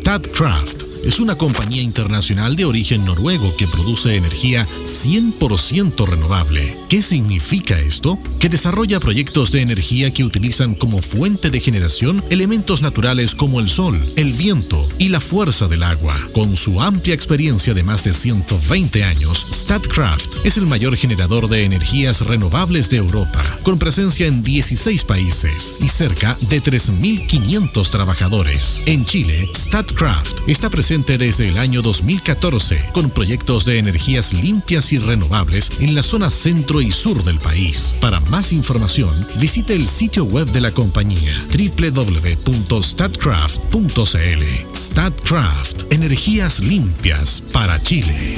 Statkraft es una compañía internacional de origen noruego que produce energía 100% renovable. ¿Qué significa esto? Que desarrolla proyectos de energía que utilizan como fuente de generación elementos naturales como el sol, el viento y la fuerza del agua. Con su amplia experiencia de más de 120 años, Statkraft es el mayor generador de energías renovables de Europa, con presencia en 16 países y cerca de 3.500 trabajadores. En Chile, Statkraft está presente desde el año 2014 con proyectos de energías limpias y renovables en la zona centro y sur del país. Para más información, visite el sitio web de la compañía www.statkraft.cl. Statkraft, energías limpias para Chile.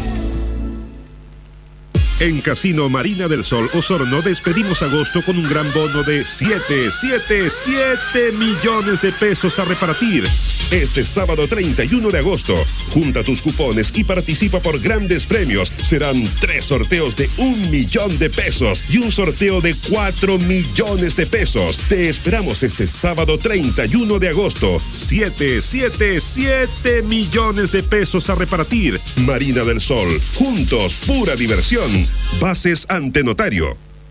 En Casino Marina del Sol Osorno despedimos agosto con un gran bono de 7 millones de pesos a repartir. Este sábado 31 de agosto, junta tus cupones y participa por grandes premios. Serán 3 sorteos de 1 millón de pesos y un sorteo de 4 millones de pesos. Te esperamos este sábado 31 de agosto. 7 millones de pesos a repartir. Marina del Sol, juntos, pura diversión. Bases ante notario.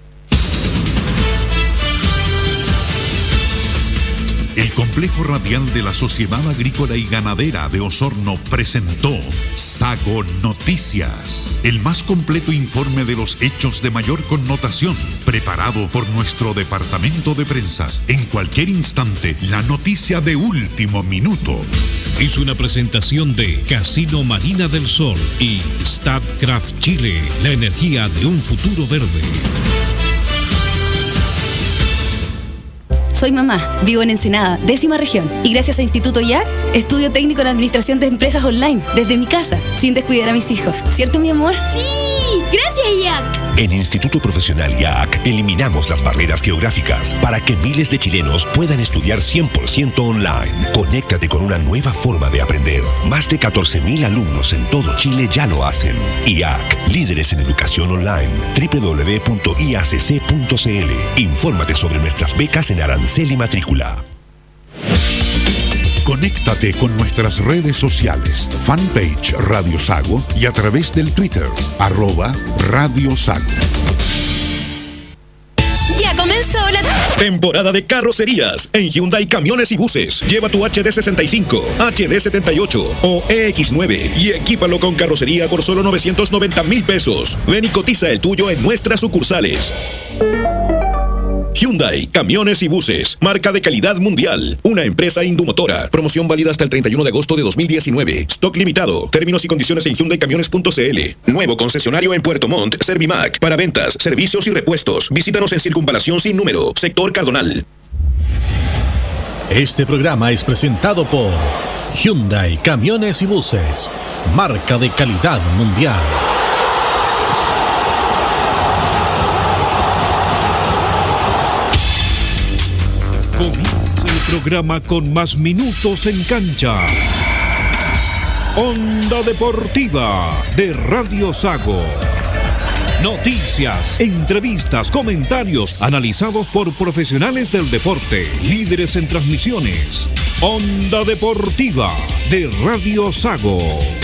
El Complejo Radial de la Sociedad Agrícola y Ganadera de Osorno presentó Sago Noticias, el más completo informe de los hechos de mayor connotación, preparado por nuestro departamento de prensas. En cualquier instante, la noticia de último minuto. Es una presentación de Casino Marina del Sol y Statkraft Chile, la energía de un futuro verde. Soy mamá, vivo en Ensenada, 10ª región, y gracias a Instituto IAC, estudio técnico en administración de empresas online, desde mi casa, sin descuidar a mis hijos. ¿Cierto, mi amor? ¡Sí! ¡Gracias, IAC! En Instituto Profesional IAC eliminamos las barreras geográficas para que miles de chilenos puedan estudiar 100% online. Conéctate con una nueva forma de aprender. Más de 14.000 alumnos en todo Chile ya lo hacen. IAC, líderes en educación online. www.iacc.cl. Infórmate sobre nuestras becas en arancel y matrícula. Conéctate con nuestras redes sociales, fanpage Radio Sago y a través del Twitter, @Radio Sago. Ya comenzó la temporada de carrocerías en Hyundai Camiones y Buses. Lleva tu HD65, HD78 o EX9 y equípalo con carrocería por solo 990,000 pesos. Ven y cotiza el tuyo en nuestras sucursales. Hyundai Camiones y Buses, marca de calidad mundial, una empresa Indumotora. Promoción válida hasta el 31 de agosto de 2019. Stock limitado. Términos y condiciones en hyundaicamiones.cl. Nuevo concesionario en Puerto Montt, Servimac. Para ventas, servicios y repuestos. Visítanos en Circunvalación Sin Número, Sector Cardonal. Este programa es presentado por Hyundai Camiones y Buses, marca de calidad mundial. Comienza el programa con más minutos en cancha. Onda Deportiva de Radio Sago. Noticias, entrevistas, comentarios analizados por profesionales del deporte, líderes en transmisiones. Onda Deportiva de Radio Sago.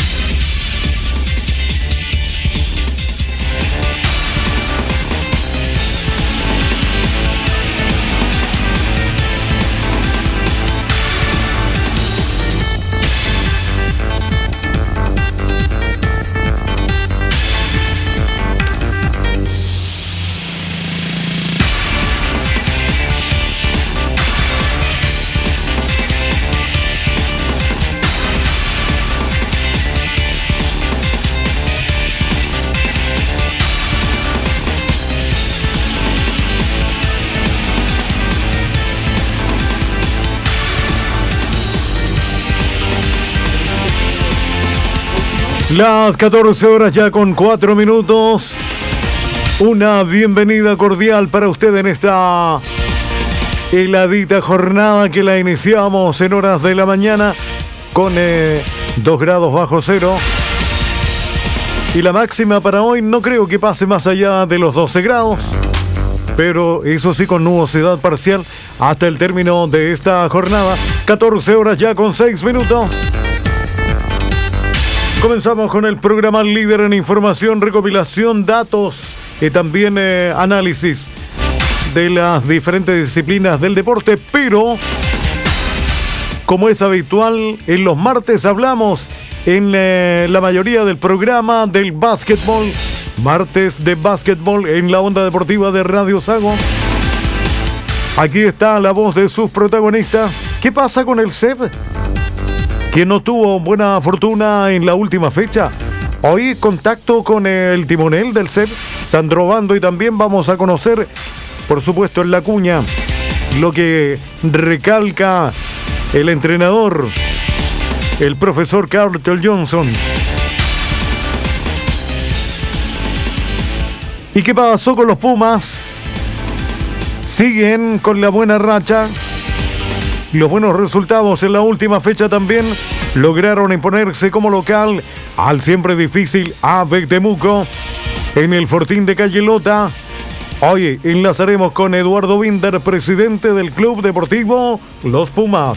Las 14 horas ya con 4 minutos. Una bienvenida cordial para usted en esta heladita jornada que la iniciamos en horas de la mañana con 2 grados bajo cero. Y la máxima para hoy no creo que pase más allá de los 12 grados. Pero eso sí, con nubosidad parcial hasta el término de esta jornada. 14 horas ya con 6 minutos. Comenzamos con el programa líder en información, recopilación, datos y también análisis de las diferentes disciplinas del deporte, pero como es habitual, en los martes hablamos en la mayoría del programa del básquetbol, martes de básquetbol en la onda deportiva de Radio Sago. Aquí está la voz de sus protagonistas. ¿Qué pasa con el CEP? Que no tuvo buena fortuna en la última fecha. Hoy contacto con el timonel del CEP, Sandro Bando, y también vamos a conocer, por supuesto, en la cuña, lo que recalca el entrenador, el profesor Cartel Johnson. ¿Y qué pasó con los Pumas? Siguen con la buena racha. Los buenos resultados en la última fecha también lograron imponerse como local al siempre difícil ABEC Temuco en el Fortín de Calle Lota. Hoy enlazaremos con Eduardo Binder, presidente del Club Deportivo Los Pumas.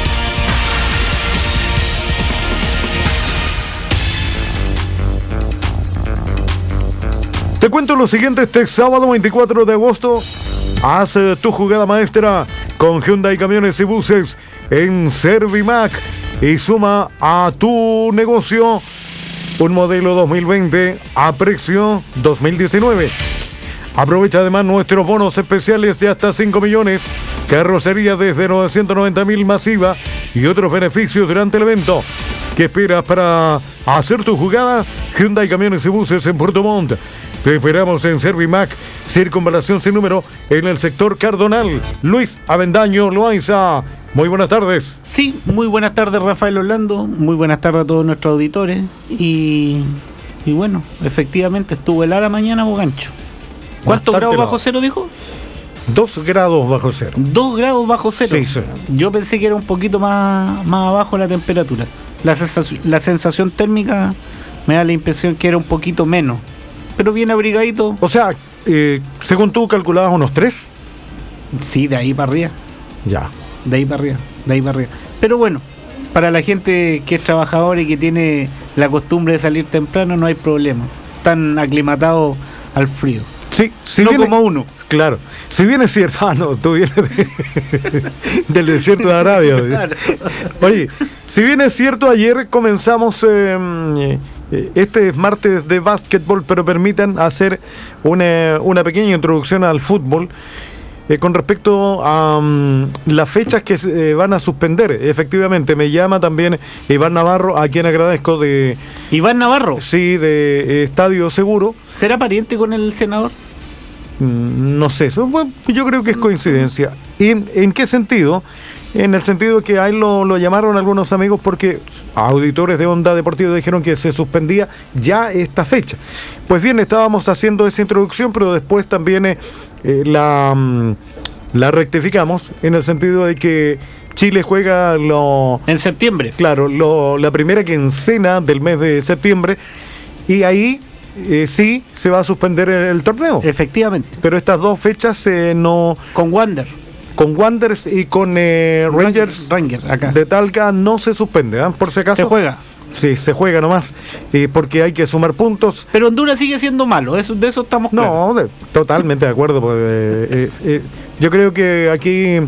Te cuento lo siguiente: este sábado 24 de agosto, haz tu jugada maestra con Hyundai Camiones y Buses en Servimac y suma a tu negocio un modelo 2020 a precio 2019. Aprovecha además nuestros bonos especiales de hasta 5 millones, carrocería desde 990.000 masiva y otros beneficios durante el evento. ¿Qué esperas para hacer tu jugada? Hyundai Camiones y Buses en Puerto Montt. Te esperamos en Servimac, circunvalación sin número, en el sector Cardonal. Luis Avendaño Loaiza, muy buenas tardes. Sí, muy buenas tardes, Rafael Orlando. Muy buenas tardes a todos nuestros auditores. Y bueno, efectivamente estuvo helada mañana, Bogancho. ¿Cuántos grados bajo cero dijo? 2 grados bajo cero. 2 grados bajo cero. Sí, sí. Yo pensé que era un poquito más abajo la temperatura. La sensación térmica me da la impresión que era un poquito menos. Pero bien abrigadito. O sea, según tú calculabas unos 3. Sí, de ahí para arriba. Ya. De ahí para arriba. Pero bueno, para la gente que es trabajadora y que tiene la costumbre de salir temprano, no hay problema. Están aclimatados al frío. Sí, si no viene, como uno. Claro. Si bien es cierto, tú vienes del desierto de Arabia. Claro. Oye, si bien es cierto, ayer comenzamos este martes de básquetbol, pero permitan hacer una pequeña introducción al fútbol con respecto a las fechas que se van a suspender. Efectivamente, me llama también Iván Navarro, a quien agradezco de... ¿Iván Navarro? Sí, de Estadio Seguro. ¿Será pariente con el senador? No sé, bueno, yo creo que es coincidencia. ¿Y en qué sentido? En el sentido que a él lo llamaron algunos amigos porque auditores de Onda Deportiva dijeron que se suspendía ya esta fecha. Pues bien, estábamos haciendo esa introducción, pero después también la rectificamos en el sentido de que Chile juega en septiembre. Claro, la primera quincena del mes de septiembre, y ahí sí se va a suspender el torneo. Efectivamente. Pero estas dos fechas no... Con Wanderers y con Rangers acá de Talca no se suspende, por si acaso. Se juega. Sí, se juega nomás, porque hay que sumar puntos. Pero Honduras sigue siendo malo, de eso estamos claros. No, totalmente de acuerdo. Yo creo que aquí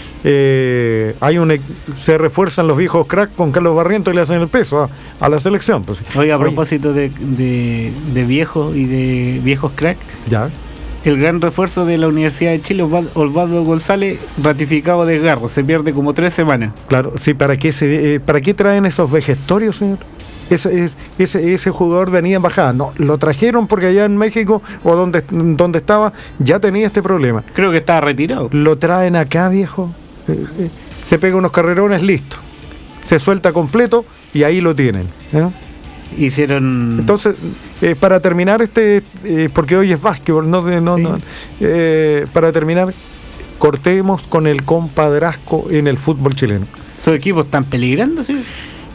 se refuerzan los viejos cracks con Carlos Barrientos y le hacen el peso a la selección. Pues. Oiga, a propósito de viejos y de viejos cracks, ya. El gran refuerzo de la Universidad de Chile, Osvaldo González, ratificado de desgarro, se pierde como 3 semanas. Claro, sí, ¿para qué traen esos vejestorios, señor? Ese jugador venía en bajada. No, lo trajeron porque allá en México o donde estaba ya tenía este problema. Creo que estaba retirado. Lo traen acá, viejo. Se pega unos carrerones, listo. Se suelta completo y ahí lo tienen. Hicieron. Entonces, para terminar porque hoy es básquetbol, para terminar, cortemos con el compadrazgo en el fútbol chileno. ¿Sus equipos están peligrando, sí?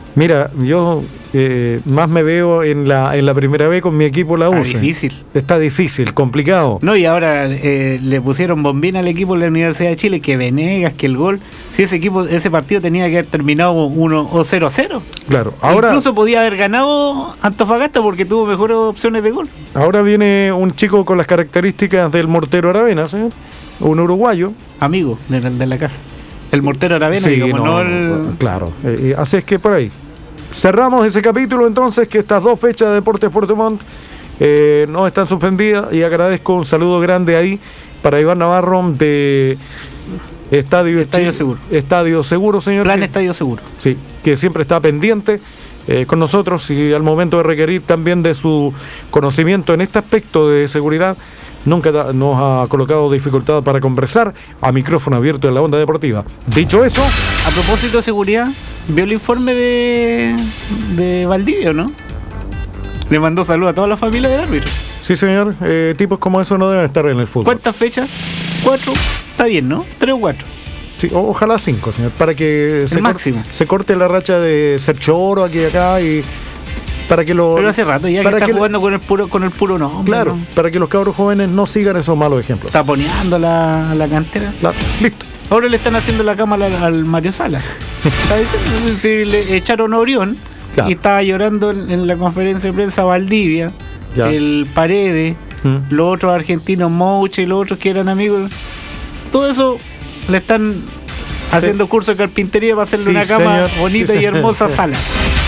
Mira, yo más me veo en la primera vez con mi equipo la UCE. Difícil. Está difícil, complicado. No, y ahora le pusieron bombina al equipo de la Universidad de Chile, que Venegas, que el gol. Si ese partido tenía que haber terminado 1 o 0-0. Claro, ahora incluso podía haber ganado Antofagasta porque tuvo mejores opciones de gol. Ahora viene un chico con las características del Mortero Aravena, señor. Un uruguayo. Amigo de la casa. El Mortero Aravena, sí, digamos, no el... Claro, así es que por ahí. Cerramos ese capítulo entonces, que estas 2 fechas de Deportes Puerto Montt no están suspendidas, y agradezco un saludo grande ahí para Iván Navarro de Estadio Seguro. Estadio Seguro, señor. Plan Estadio Seguro. Sí, que siempre está pendiente con nosotros, y al momento de requerir también de su conocimiento en este aspecto de seguridad, nunca nos ha colocado dificultad para conversar a micrófono abierto en la onda deportiva. Dicho eso, a propósito de seguridad, vio el informe de Valdivia, ¿no? Le mandó saludos a toda la familia del árbitro. Sí, señor. Tipos como eso no deben estar en el fútbol. ¿Cuántas fechas? 4. Está bien, ¿no? 3 o 4. Sí, ojalá 5, señor, para que se corte la racha de ser choro aquí y acá, y para que lo... Pero hace rato ya que está jugando con el puro nombre. Claro, ¿no? Para que los cabros jóvenes no sigan esos malos ejemplos. Taponeando la cantera. Claro, listo. Ahora le están haciendo la cama al Mario Sala. Si le echaron a Orión, claro, y estaba llorando en la conferencia de prensa Valdivia, ya, el Paredes, los otros argentinos, Mouche y los otros que eran amigos. Todo eso le están haciendo curso de carpintería para hacerle una cama, señor, bonita y hermosa Sala.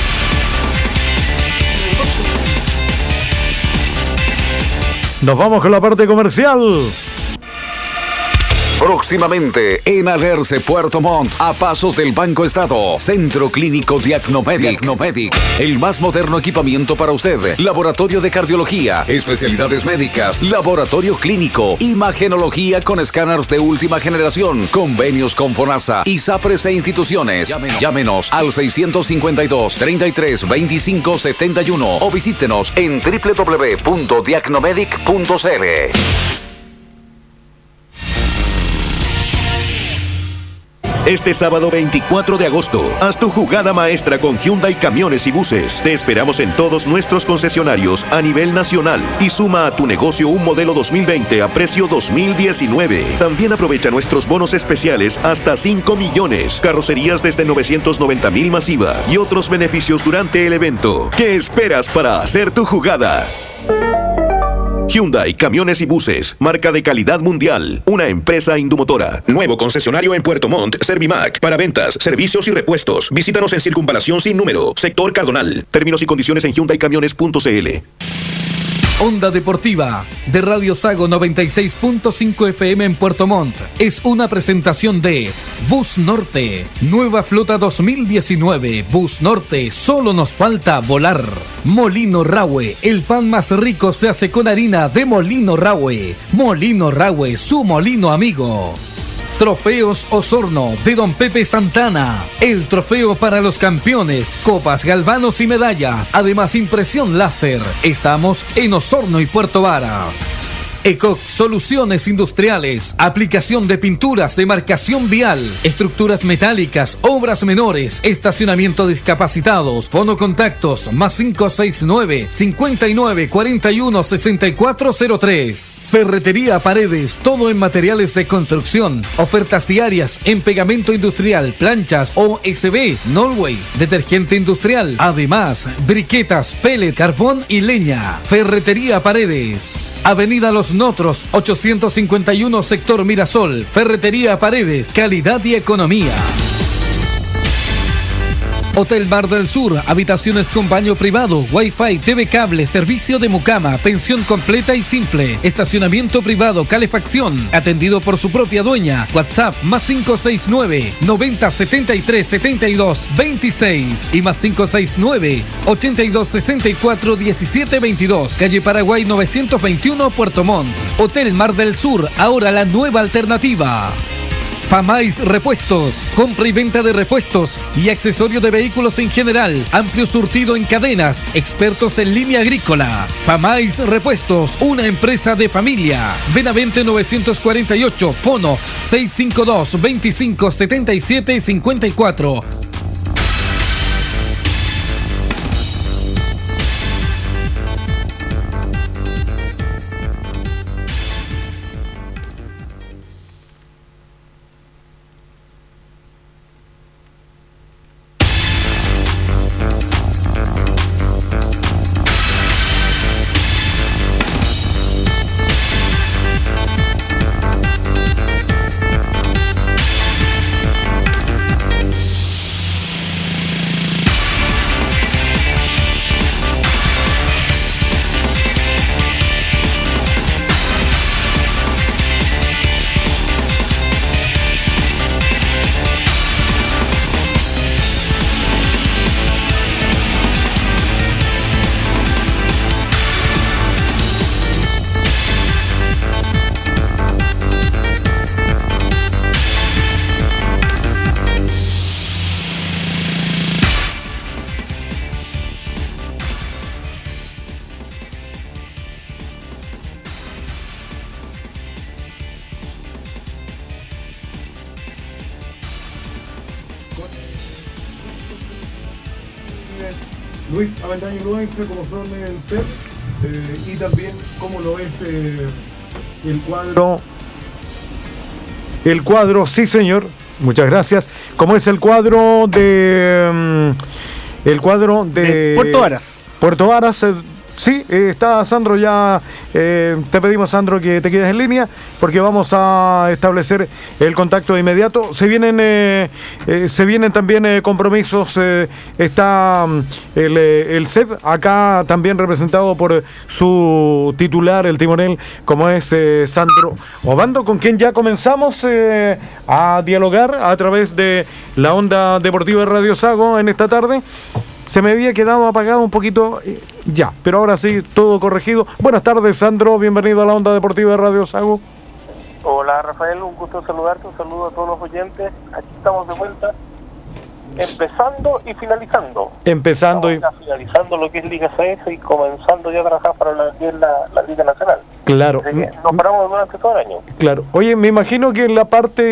Nos vamos con la parte comercial. Próximamente en Alerce, Puerto Montt, a pasos del Banco Estado, Centro Clínico Diagnomedic. El más moderno equipamiento para usted. Laboratorio de cardiología, especialidades médicas, laboratorio clínico, imagenología con escáneres de última generación, convenios con FONASA, ISAPRES e instituciones. Llámenos al 652-33-25-71 o visítenos en www.diagnomedic.cl. Este sábado 24 de agosto, haz tu jugada maestra con Hyundai Camiones y Buses. Te esperamos en todos nuestros concesionarios a nivel nacional y suma a tu negocio un modelo 2020 a precio 2019. También aprovecha nuestros bonos especiales hasta 5 millones, carrocerías desde 990,000 masiva y otros beneficios durante el evento. ¿Qué esperas para hacer tu jugada? Hyundai Camiones y Buses, marca de calidad mundial, una empresa Indumotora. Nuevo concesionario en Puerto Montt, Servimac, para ventas, servicios y repuestos. Visítanos en Circunvalación Sin Número, Sector Cardonal. Términos y condiciones en hyundaicamiones.cl. Onda Deportiva de Radio Sago 96.5 FM en Puerto Montt es una presentación de Bus Norte, nueva flota 2019. Bus Norte, solo nos falta volar. Molino Rahue, el pan más rico se hace con harina de Molino Rahue. Molino Rahue, su molino amigo. Trofeos Osorno de Don Pepe Santana. El trofeo para los campeones, copas, galvanos y medallas. Además, impresión láser. Estamos en Osorno y Puerto Varas. ECOC Soluciones Industriales, aplicación de pinturas de marcación vial, estructuras metálicas, obras menores, estacionamiento discapacitados, fono contactos, más 569 59 41 6403. Ferretería Paredes, todo en materiales de construcción, ofertas diarias en pegamento industrial, planchas OSB, Norway, detergente industrial, además, briquetas, pellet, carbón y leña. Ferretería Paredes. Avenida Los Notros, 851, sector Mirasol. Ferretería Paredes, calidad y economía. Hotel Mar del Sur, habitaciones con baño privado, Wi-Fi, TV cable, servicio de mucama, pensión completa y simple, estacionamiento privado, calefacción, atendido por su propia dueña. WhatsApp más 569 90 73 72 26 y más 569 82 64 17 22. Calle Paraguay 921, Puerto Montt. Hotel Mar del Sur, ahora la nueva alternativa. Famais Repuestos, compra y venta de repuestos y accesorios de vehículos en general, amplio surtido en cadenas, expertos en línea agrícola. Famais Repuestos, una empresa de familia. Benavente 948, fono 652 25 77 54. Luis Avendaño Loaiza, como son el set, y también cómo lo es el cuadro. El cuadro, sí señor, muchas gracias. Como es el cuadro de Puerto Varas. Puerto Varas. Sí, está Sandro ya. Te pedimos, Sandro, que te quedes en línea porque vamos a establecer el contacto de inmediato. Se vienen también compromisos. Está el CEP acá también representado por su titular, el timonel, como es Sandro Obando, con quien ya comenzamos a dialogar a través de la onda deportiva de Radio Sago en esta tarde. Se me había quedado apagado un poquito ya, pero ahora sí, todo corregido. Buenas tardes, Sandro, bienvenido a la onda deportiva de Radio Sago. Hola, Rafael, un gusto saludarte, un saludo a todos los oyentes. Aquí estamos de vuelta, empezando y finalizando. Finalizando lo que es Liga CS y comenzando ya a trabajar para la Liga Nacional. Claro. Así que nos paramos durante todo el año. Claro. Oye, me imagino que en la parte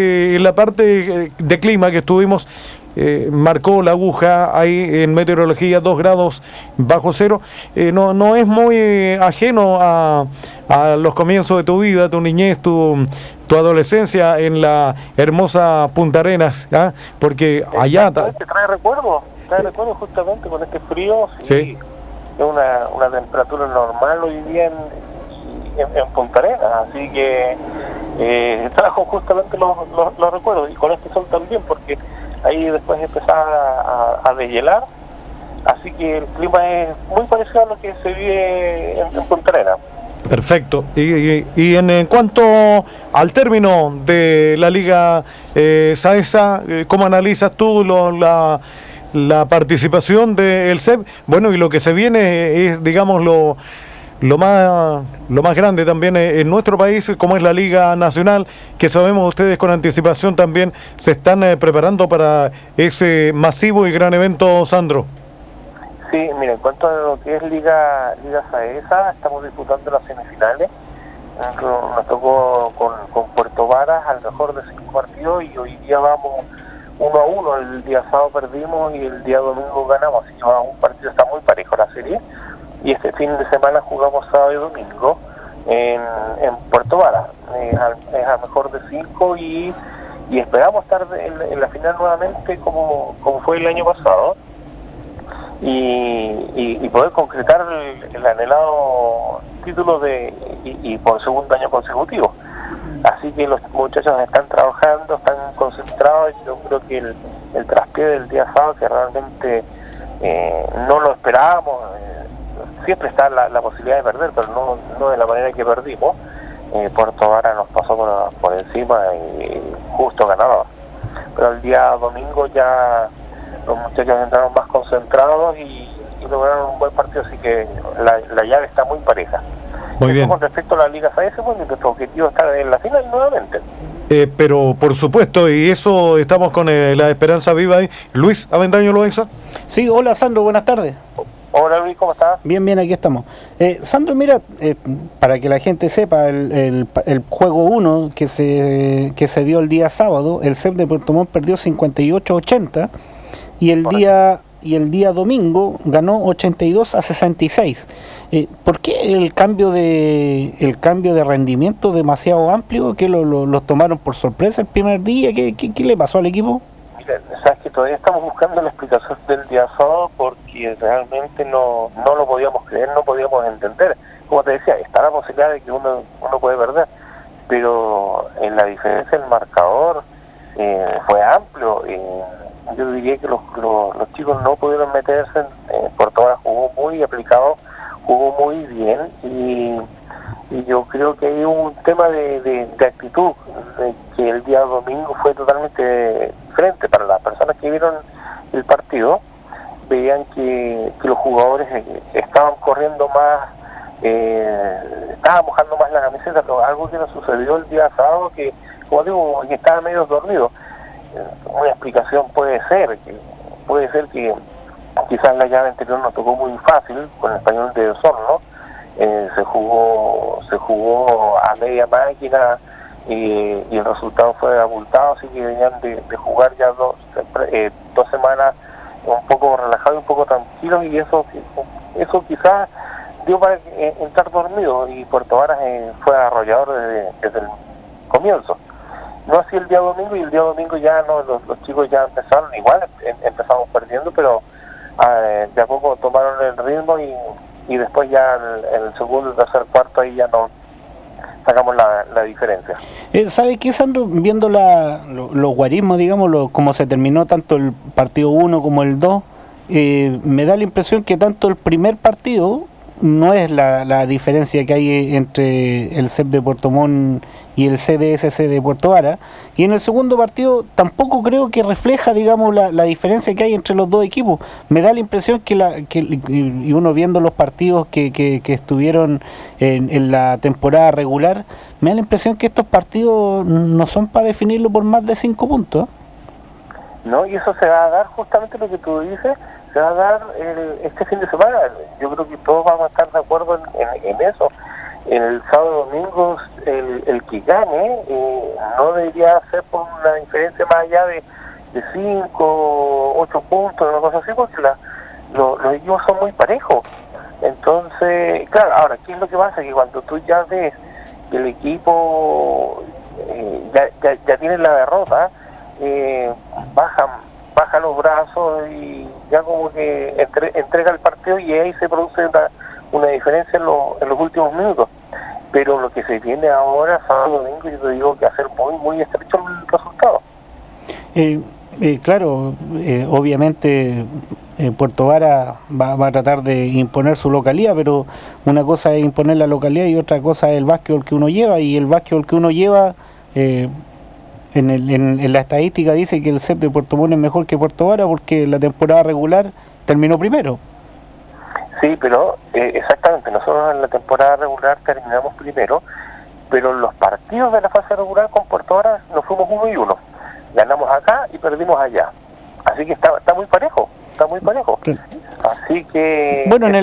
de clima que estuvimos, marcó la aguja ahí en meteorología 2 grados bajo cero. No es muy ajeno a los comienzos de tu vida, tu niñez, tu adolescencia en la hermosa Punta Arenas, ¿ah? Porque allá trae recuerdos justamente con este frío. Sí. Es una temperatura normal hoy día en Punta Arenas, así que trajo justamente los recuerdos, y con este sol también, porque ahí después empezaba a deshielar, así que el clima es muy parecido a lo que se vive en Punta Arenas. Perfecto. Y en cuanto al término de la Liga Saesa, ¿cómo analizas tú la participación del CEP? Bueno, y lo que se viene es, digamos, lo más grande también en nuestro país, como es la Liga Nacional, que sabemos ustedes con anticipación también se están preparando para ese masivo y gran evento, Sandro. Sí, mira, en cuanto a lo que es Liga Saesa, estamos disputando las semifinales. Nos tocó con Puerto Varas al mejor de 5 partidos, y hoy día vamos 1-1. El día sábado perdimos y el día domingo ganamos, así que un partido está muy parejo la serie. Y este fin de semana jugamos sábado y domingo en Puerto Varas. Es al mejor de 5 y esperamos estar en la final nuevamente como fue el año pasado, y poder concretar el anhelado título y por segundo año consecutivo. Así que los muchachos están trabajando, están concentrados, y yo creo que el traspié del día sábado, que realmente no lo esperábamos, siempre está la posibilidad de perder, pero no de la manera que perdimos. Puerto Varas nos pasó por encima y justo ganador. Pero el día domingo ya los muchachos entraron más concentrados y lograron un buen partido, así que la llave está muy pareja. Muy bien. Con respecto a la Liga SAS, pues nuestro objetivo es estar en la final nuevamente. Pero por supuesto, y eso estamos con la esperanza viva ahí. Luis Avendaño Loaiza. Sí, hola Sandro, buenas tardes. Hola Luis, ¿cómo estás? Bien, aquí estamos. Sandro, mira, para que la gente sepa, el juego 1 que se dio el día sábado, el CEP de Puerto Montt perdió 58-80 y el día domingo ganó 82-66. ¿Por qué el cambio de rendimiento demasiado amplio? ¿Que los tomaron por sorpresa el primer día? ¿Qué le pasó al equipo? Mira, sabes que todavía estamos buscando la explicación del día sábado, porque realmente no lo podíamos creer, no podíamos entender. Como te decía, está la posibilidad de que uno puede perder, pero en la diferencia del marcador fue amplio. Yo diría que los chicos no pudieron meterse. Puerto Varas jugó muy aplicado, jugó muy bien, y yo creo que hay un tema de actitud, de que el día domingo fue totalmente diferente. Para las personas que vieron el partido, veían que los jugadores estaban corriendo más, estaban mojando más la camiseta, pero algo que nos sucedió el día sábado, que, como digo, que estaban medio dormidos. Una explicación puede ser que quizás la llave anterior nos tocó muy fácil con el Español de Osorno. Se jugó a media máquina y el resultado fue abultado, así que venían de jugar ya dos semanas un poco relajados y un poco tranquilos, y eso quizás dio para entrar dormido, y Puerto Varas fue arrollador desde el comienzo. No así el día domingo, y el día domingo ya no, los chicos ya empezaron, igual empezamos perdiendo, pero de a poco tomaron el ritmo, y después ya en el segundo, tercer, cuarto ahí ya no sacamos la diferencia. ¿Sabe qué, Sandro? Viendo los guarismos, digamos, cómo se terminó tanto el partido 1 como el 2, me da la impresión que tanto el primer partido no es la diferencia que hay entre el CEP de Puerto Montt y el CDSC de Puerto Varas, y en el segundo partido tampoco creo que refleja, digamos, la diferencia que hay entre los dos equipos. Me da la impresión y uno viendo los partidos que estuvieron en la temporada regular, me da la impresión que estos partidos no son para definirlo por más de 5 puntos. No, y eso se va a dar justamente lo que tú dices, se va a dar este fin de semana. Yo creo que todos vamos a estar de acuerdo en eso. En el sábado domingo, el que gane no debería ser por una diferencia más allá de 5, 8 puntos, una cosa así, porque los equipos son muy parejos. Entonces, claro, ahora, ¿qué es lo que pasa? Que cuando tú ya ves que el equipo ya tiene la derrota, baja los brazos y ya como que entrega el partido, y ahí se produce una diferencia en los últimos minutos. Pero lo que se viene ahora, sábado domingo, yo te digo que va a ser muy, muy estrecho el resultado. Claro, obviamente Puerto Varas va a tratar de imponer su localía, pero una cosa es imponer la localidad y otra cosa es el básquetbol que uno lleva, y el básquetbol que uno lleva en la estadística dice que el CEP de Puerto Montt es mejor que Puerto Varas porque la temporada regular terminó primero. Sí, pero exactamente, nosotros en la temporada regular terminamos primero, pero en los partidos de la fase regular con Puerto Varas nos fuimos 1-1. Ganamos acá y perdimos allá. Así que está muy parejo, Así que bueno, en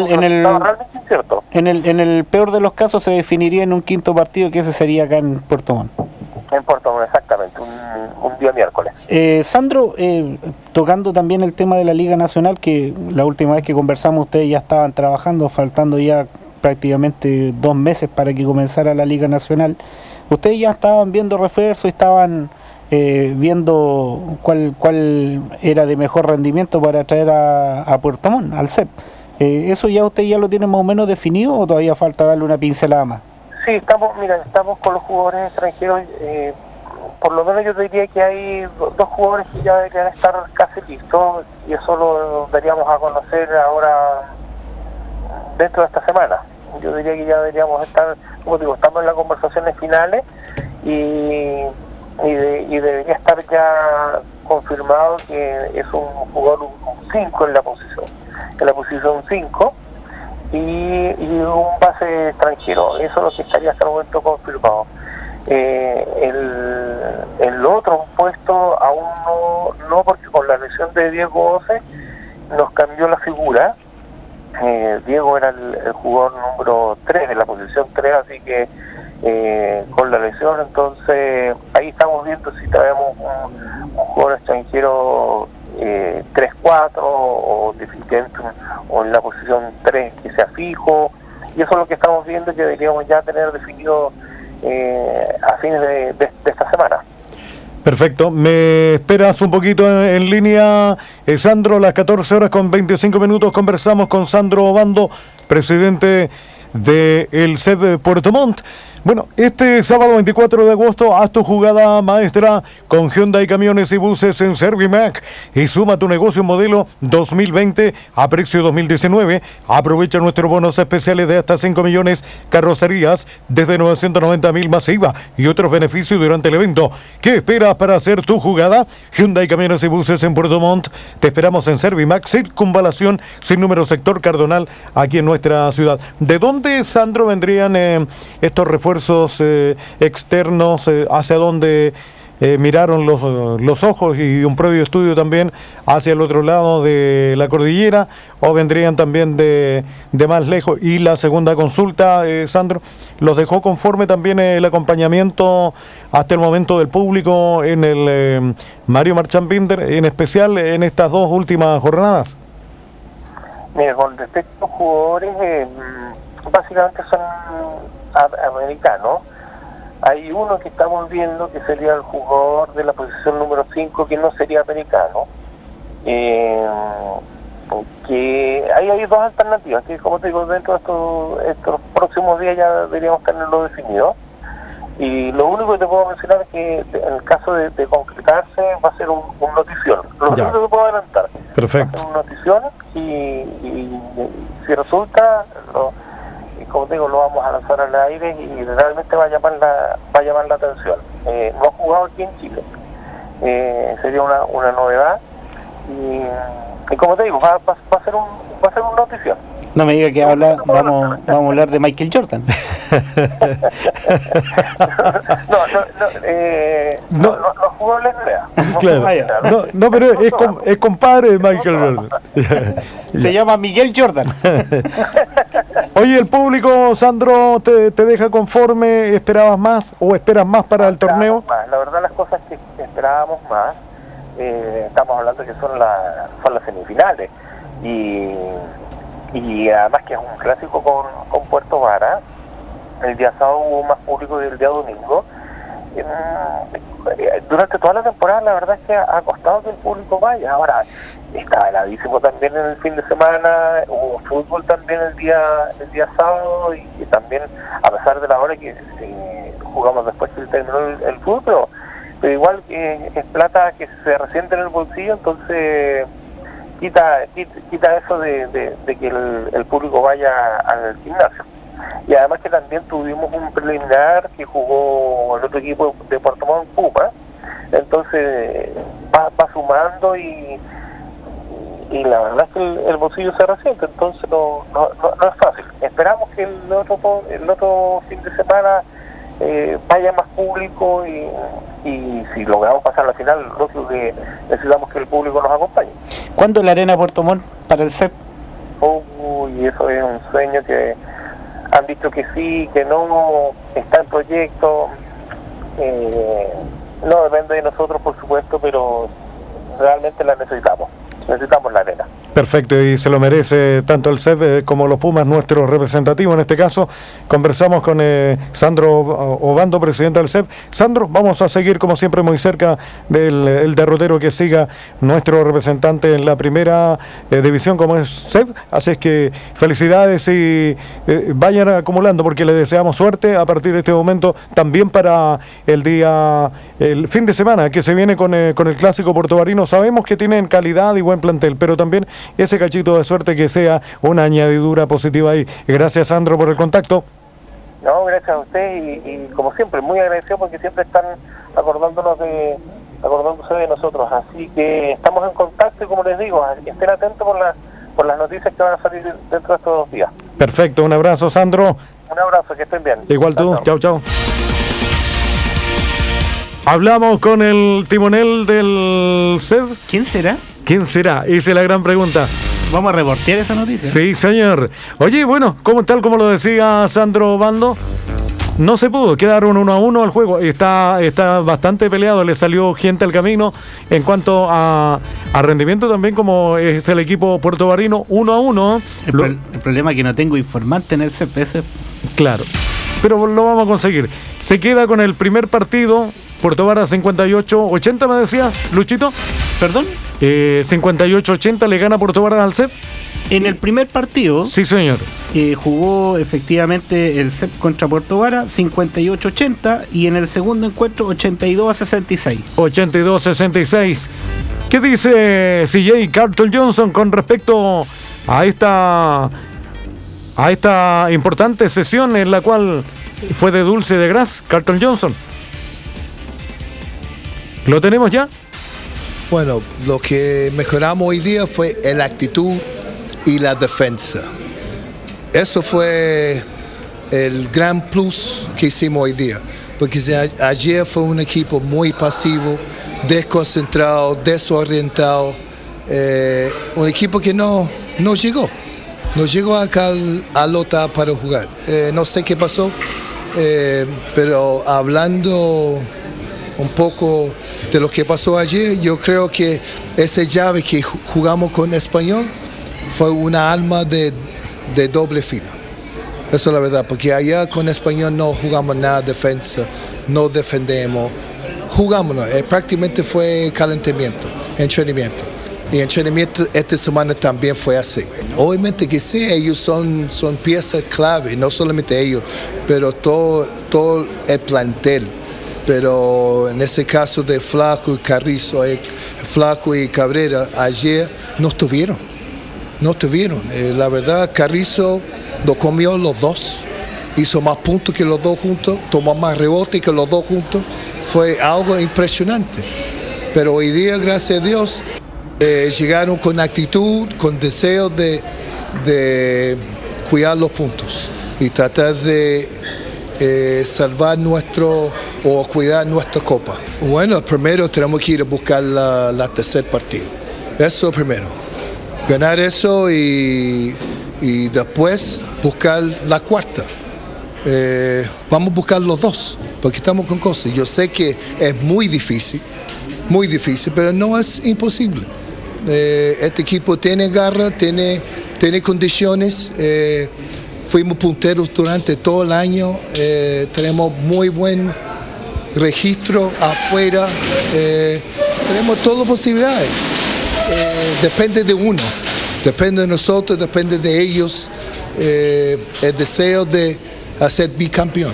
el peor de los casos se definiría en un quinto partido, que ese sería acá en Puerto Montt. En Puerto Montt, exactamente, un día miércoles. Sandro, tocando también el tema de la Liga Nacional, que la última vez que conversamos ustedes ya estaban trabajando, faltando ya prácticamente 2 meses para que comenzara la Liga Nacional. Ustedes ya estaban viendo refuerzos, estaban viendo cuál era de mejor rendimiento para traer a Puerto Montt, al CEP. ¿Eso ya usted ya lo tiene más o menos definido o todavía falta darle una pincelada más? Sí, estamos con los jugadores extranjeros. Por lo menos yo diría que hay 2 jugadores que ya deberían estar casi listos, y eso lo daríamos a conocer ahora dentro de esta semana. Yo diría que ya deberíamos estar, como digo, estamos en las conversaciones finales, y debería estar ya confirmado que es un jugador un 5 en la posición 5, y un base extranjero. Eso es lo que estaría hasta el momento confirmado. El otro puesto aún no, porque con la lesión de Diego Ose nos cambió la figura. Diego era el jugador número 3 de la posición 3, así que con la lesión, entonces ahí estamos viendo si traemos un jugador extranjero 3-4 o definitivamente o en la posición 3 que sea fijo, y eso es lo que estamos viendo, que deberíamos ya tener definido a fines de esta semana. Perfecto, me esperas un poquito en línea, Sandro. Las 14:25 conversamos con Sandro Obando, presidente del CEP de Puerto Montt. Bueno, este sábado 24 de agosto haz tu jugada maestra con Hyundai Camiones y Buses en Servimac y suma tu negocio modelo 2020 a precio 2019. Aprovecha nuestros bonos especiales de hasta 5 millones, carrocerías desde 990.000 más IVA y otros beneficios durante el evento. ¿Qué esperas para hacer tu jugada? Hyundai Camiones y Buses en Puerto Montt. Te esperamos en Servimac, Circunvalación sin número, sector Cardonal, aquí en nuestra ciudad. ¿De dónde, Sandro, vendrían estos refuerzos externos? ¿Hacia dónde miraron los ojos y un previo estudio también hacia el otro lado de la cordillera, o vendrían también de más lejos? Y la segunda consulta, Sandro, ¿los dejó conforme también el acompañamiento hasta el momento del público en el Mario Marchand Binder, en especial en estas 2 últimas jornadas? Mira, con respecto a los jugadores, básicamente son americanos. Hay uno que estamos viendo que sería el jugador de la posición número 5, que no sería americano. Que hay 2 alternativas, que como te digo, dentro de estos próximos días ya deberíamos tenerlo definido. Y lo único que te puedo mencionar es que en el caso de concretarse va a ser un notición. Lo único que te puedo adelantar. Perfecto. Va a ser una notición y si resulta, como te digo, lo vamos a lanzar al aire y realmente va a llamar la atención. No ha jugado aquí en Chile. Sería una novedad y como te digo, va a ser una notición. No me diga que vamos a hablar de Michael Jordan. No jugó la NBA. Claro. No, pero es compadre de Michael Jordan. Se llama Miguel Jordan. Oye, el público, Sandro, ¿te deja conforme? ¿Esperabas más o esperas más para el torneo? La verdad, las cosas que esperábamos más, estamos hablando que son las semifinales. Y además que es un clásico con Puerto Vara. El día sábado hubo más público que el día domingo. Durante toda la temporada la verdad es que ha costado que el público vaya. Ahora está heladísimo también en el fin de semana, hubo fútbol también el día sábado y también a pesar de la hora que jugamos después que terminó el fútbol, pero igual es plata que se resiente en el bolsillo, entonces quita eso de que el público vaya al gimnasio. Y además que también tuvimos un preliminar que jugó el otro equipo de Puerto Montt, Puma, entonces va sumando y la verdad es que el bolsillo se resiente, entonces no es fácil. Esperamos que el otro fin de semana vaya más público y si logramos pasar a la final, lógico que necesitamos que el público nos acompañe. ¿Cuándo la Arena Puerto Montt para el CEP? Y eso es un sueño que han dicho que sí, que no, está en proyecto. No depende de nosotros, por supuesto, pero realmente la necesitamos la arena. Perfecto, y se lo merece tanto el CEP como los Pumas, nuestro representativo en este caso. Conversamos con Sandro Obando, presidente del CEP. Sandro, vamos a seguir como siempre muy cerca del derrotero que siga nuestro representante en la primera división como es CEP, así es que felicidades y vayan acumulando porque le deseamos suerte a partir de este momento, también para el fin de semana que se viene con el clásico puertobarino. Sabemos que tienen calidad y buen plantel, pero también ese cachito de suerte que sea una añadidura positiva ahí. Gracias, Sandro, por el contacto. No, gracias a usted y como siempre, muy agradecido porque siempre están acordándose de nosotros, así que estamos en contacto y como les digo, estén atentos por las noticias que van a salir dentro de estos 2 días. Perfecto, un abrazo, Sandro. Un abrazo, que estén bien. Igual tú, chao. Hablamos con el timonel del CEP. ¿Quién será? Esa es la gran pregunta. ¿Vamos a reportear esa noticia? Sí, señor. Oye, bueno, tal como lo decía Sandro Bando, no se pudo, quedaron 1-1 al juego. Está bastante peleado, le salió gente al camino. En cuanto a rendimiento también, como es el equipo puertobarino, 1-1. El problema es que no tengo informante en el CPS. Claro, pero lo vamos a conseguir. Se queda con el primer partido. Puerto Vara 58-80, me decías, Luchito. ¿Perdón? 58-80 le gana Puerto Vara al CEP. En el primer partido, sí, señor, jugó efectivamente el CEP contra Puerto Vara 58-80 y en el segundo encuentro 82-66. 82-66. ¿Qué dice CJ Carlton Johnson con respecto a esta importante sesión en la cual fue de dulce de gras Carlton Johnson? ¿Lo tenemos ya? Bueno, lo que mejoramos hoy día fue la actitud y la defensa. Eso fue el gran plus que hicimos hoy día. porque ayer fue un equipo muy pasivo, desconcentrado, desorientado, un equipo que no llegó acá a Lota para jugar. No sé qué pasó, pero hablando un poco de lo que pasó ayer, yo creo que esa llave que jugamos con Español fue una arma de doble filo. Eso es la verdad, porque allá con Español no jugamos nada defensa, no defendemos, jugamos, prácticamente fue calentamiento, entrenamiento. Y entrenamiento esta semana también fue así. Obviamente que sí, ellos son piezas clave, no solamente ellos, pero todo el plantel. Pero en ese caso de Flaco y Carrizo, Flaco y Cabrera, ayer no estuvieron. La verdad, Carrizo lo comió los dos, hizo más puntos que los dos juntos, tomó más rebote que los dos juntos, fue algo impresionante. Pero hoy día, gracias a Dios, llegaron con actitud, con deseo de cuidar los puntos y tratar de salvar o cuidar nuestra copa. Bueno, primero tenemos que ir a buscar la tercer partido. Eso primero. Ganar eso y después buscar la cuarta. Vamos a buscar los dos, porque estamos con cosas. Yo sé que es muy difícil, pero no es imposible. Este equipo tiene garra, tiene condiciones. Fuimos punteros durante todo el año, tenemos muy buen registro afuera, tenemos todas las posibilidades. Depende de uno, depende de nosotros, depende de ellos, el deseo de hacer bicampeón.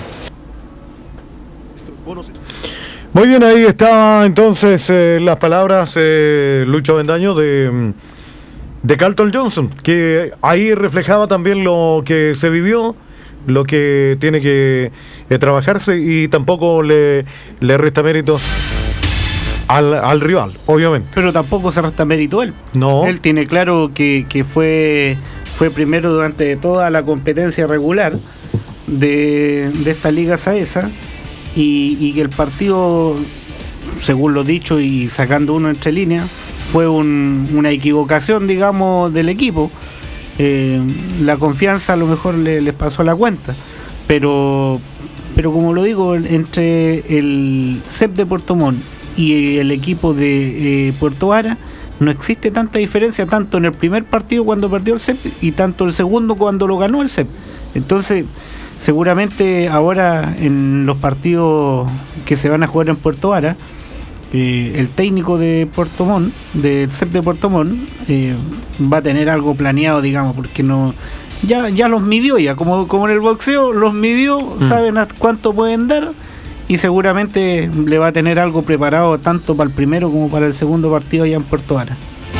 Muy bien, ahí está entonces las palabras, Lucho Avendaño, de Carlton Johnson, que ahí reflejaba también lo que se vivió, lo que tiene que trabajarse, y tampoco le resta méritos al rival, obviamente. Pero tampoco se resta mérito él. No. Él tiene claro que fue primero durante toda la competencia regular de esta Liga Saesa, y que el partido, según lo dicho y sacando uno entre líneas, fue una equivocación, digamos, del equipo. La confianza a lo mejor les pasó la cuenta, pero como lo digo, entre el CEP de Puerto Montt y el equipo de Puerto Vara no existe tanta diferencia, tanto en el primer partido cuando perdió el CEP y tanto el segundo cuando lo ganó el CEP. Entonces, seguramente ahora en los partidos que se van a jugar en Puerto Vara, el técnico de Puerto Montt, del CEP de Puerto Montt, va a tener algo planeado, digamos, porque ya los midió, como en el boxeo, los midió, saben a cuánto pueden dar, y seguramente le va a tener algo preparado tanto para el primero como para el segundo partido allá en Puerto Vara.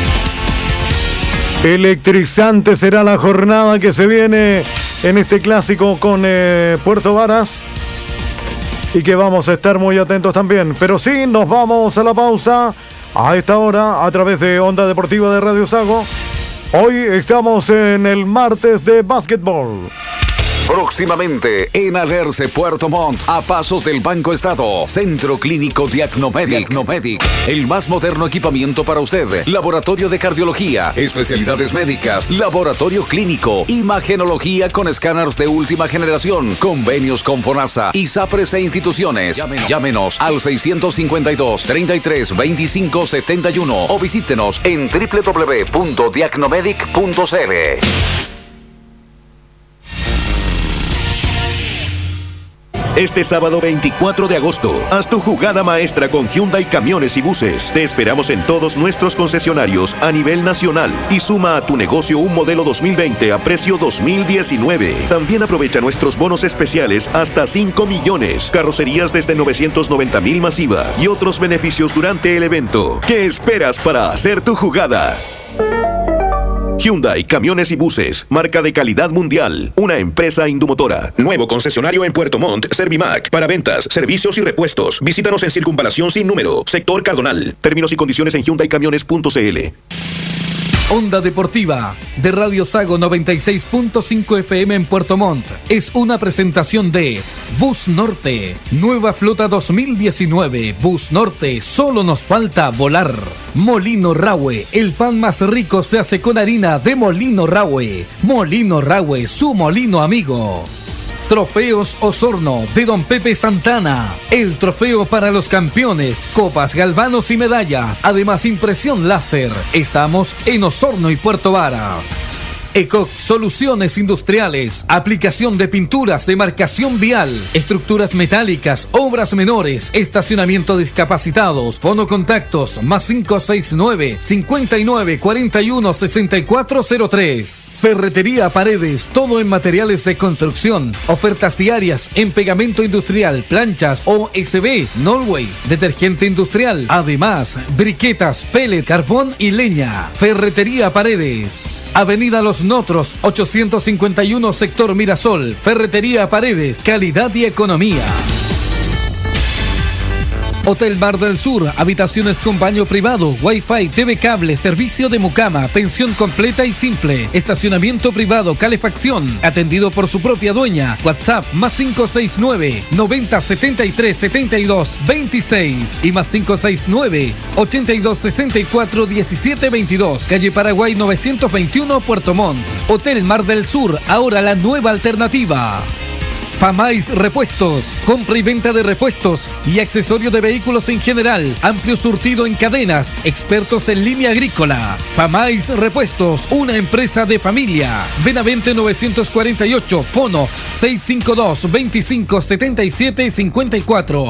Electrizante será la jornada que se viene en este clásico con Puerto Varas, y que vamos a estar muy atentos también. Pero sí, nos vamos a la pausa a esta hora a través de Onda Deportiva de Radio Sago. Hoy estamos en el martes de básquetbol. Próximamente en Alerce, Puerto Montt, a pasos del Banco Estado, Centro Clínico Diagnomedic, el más moderno equipamiento para usted, laboratorio de cardiología, especialidades médicas, laboratorio clínico, imagenología con escáneres de última generación, convenios con FONASA, ISAPRES e instituciones. Llámenos al 652-33-25-71 o visítenos en www.diagnomedic.cl. Este sábado 24 de agosto, haz tu jugada maestra con Hyundai Camiones y Buses. Te esperamos en todos nuestros concesionarios a nivel nacional y suma a tu negocio un modelo 2020 a precio 2019. También aprovecha nuestros bonos especiales hasta 5 millones, carrocerías desde 990,000 masiva y otros beneficios durante el evento. ¿Qué esperas para hacer tu jugada? Hyundai Camiones y Buses, marca de calidad mundial, una empresa Indumotora. Nuevo concesionario en Puerto Montt, Servimac, para ventas, servicios y repuestos. Visítanos en Circunvalación sin número, sector Cardonal. Términos y condiciones en hyundaicamiones.cl. Onda Deportiva de Radio Sago 96.5 FM en Puerto Montt es una presentación de Bus Norte, nueva flota 2019. Bus Norte, solo nos falta volar. Molino Rahue, el pan más rico se hace con harina de Molino Rahue. Molino Rahue, su molino amigo. Trofeos Osorno de Don Pepe Santana. El trofeo para los campeones, copas, galvanos y medallas. Además, impresión láser. Estamos en Osorno y Puerto Varas. ECOC Soluciones Industriales, aplicación de pinturas de marcación vial, estructuras metálicas, obras menores, estacionamiento discapacitados, fonocontactos, más 569-5941-6403. Ferretería Paredes, todo en materiales de construcción, ofertas diarias en pegamento industrial, planchas OSB, Norway, detergente industrial, además, briquetas, pellet, carbón y leña. Ferretería Paredes. Avenida Los Notros, 851, sector Mirasol. Ferretería Paredes, calidad y economía. Hotel Mar del Sur, habitaciones con baño privado, Wi-Fi, TV cable, servicio de mucama, pensión completa y simple, estacionamiento privado, calefacción, atendido por su propia dueña. WhatsApp más 569-9073-7226 y más 569-8264-1722, calle Paraguay 921, Puerto Montt. Hotel Mar del Sur, ahora la nueva alternativa. Famais Repuestos, compra y venta de repuestos y accesorios de vehículos en general, amplio surtido en cadenas, expertos en línea agrícola. Famais Repuestos, una empresa de familia. Benavente 948, fono 652-2577-54.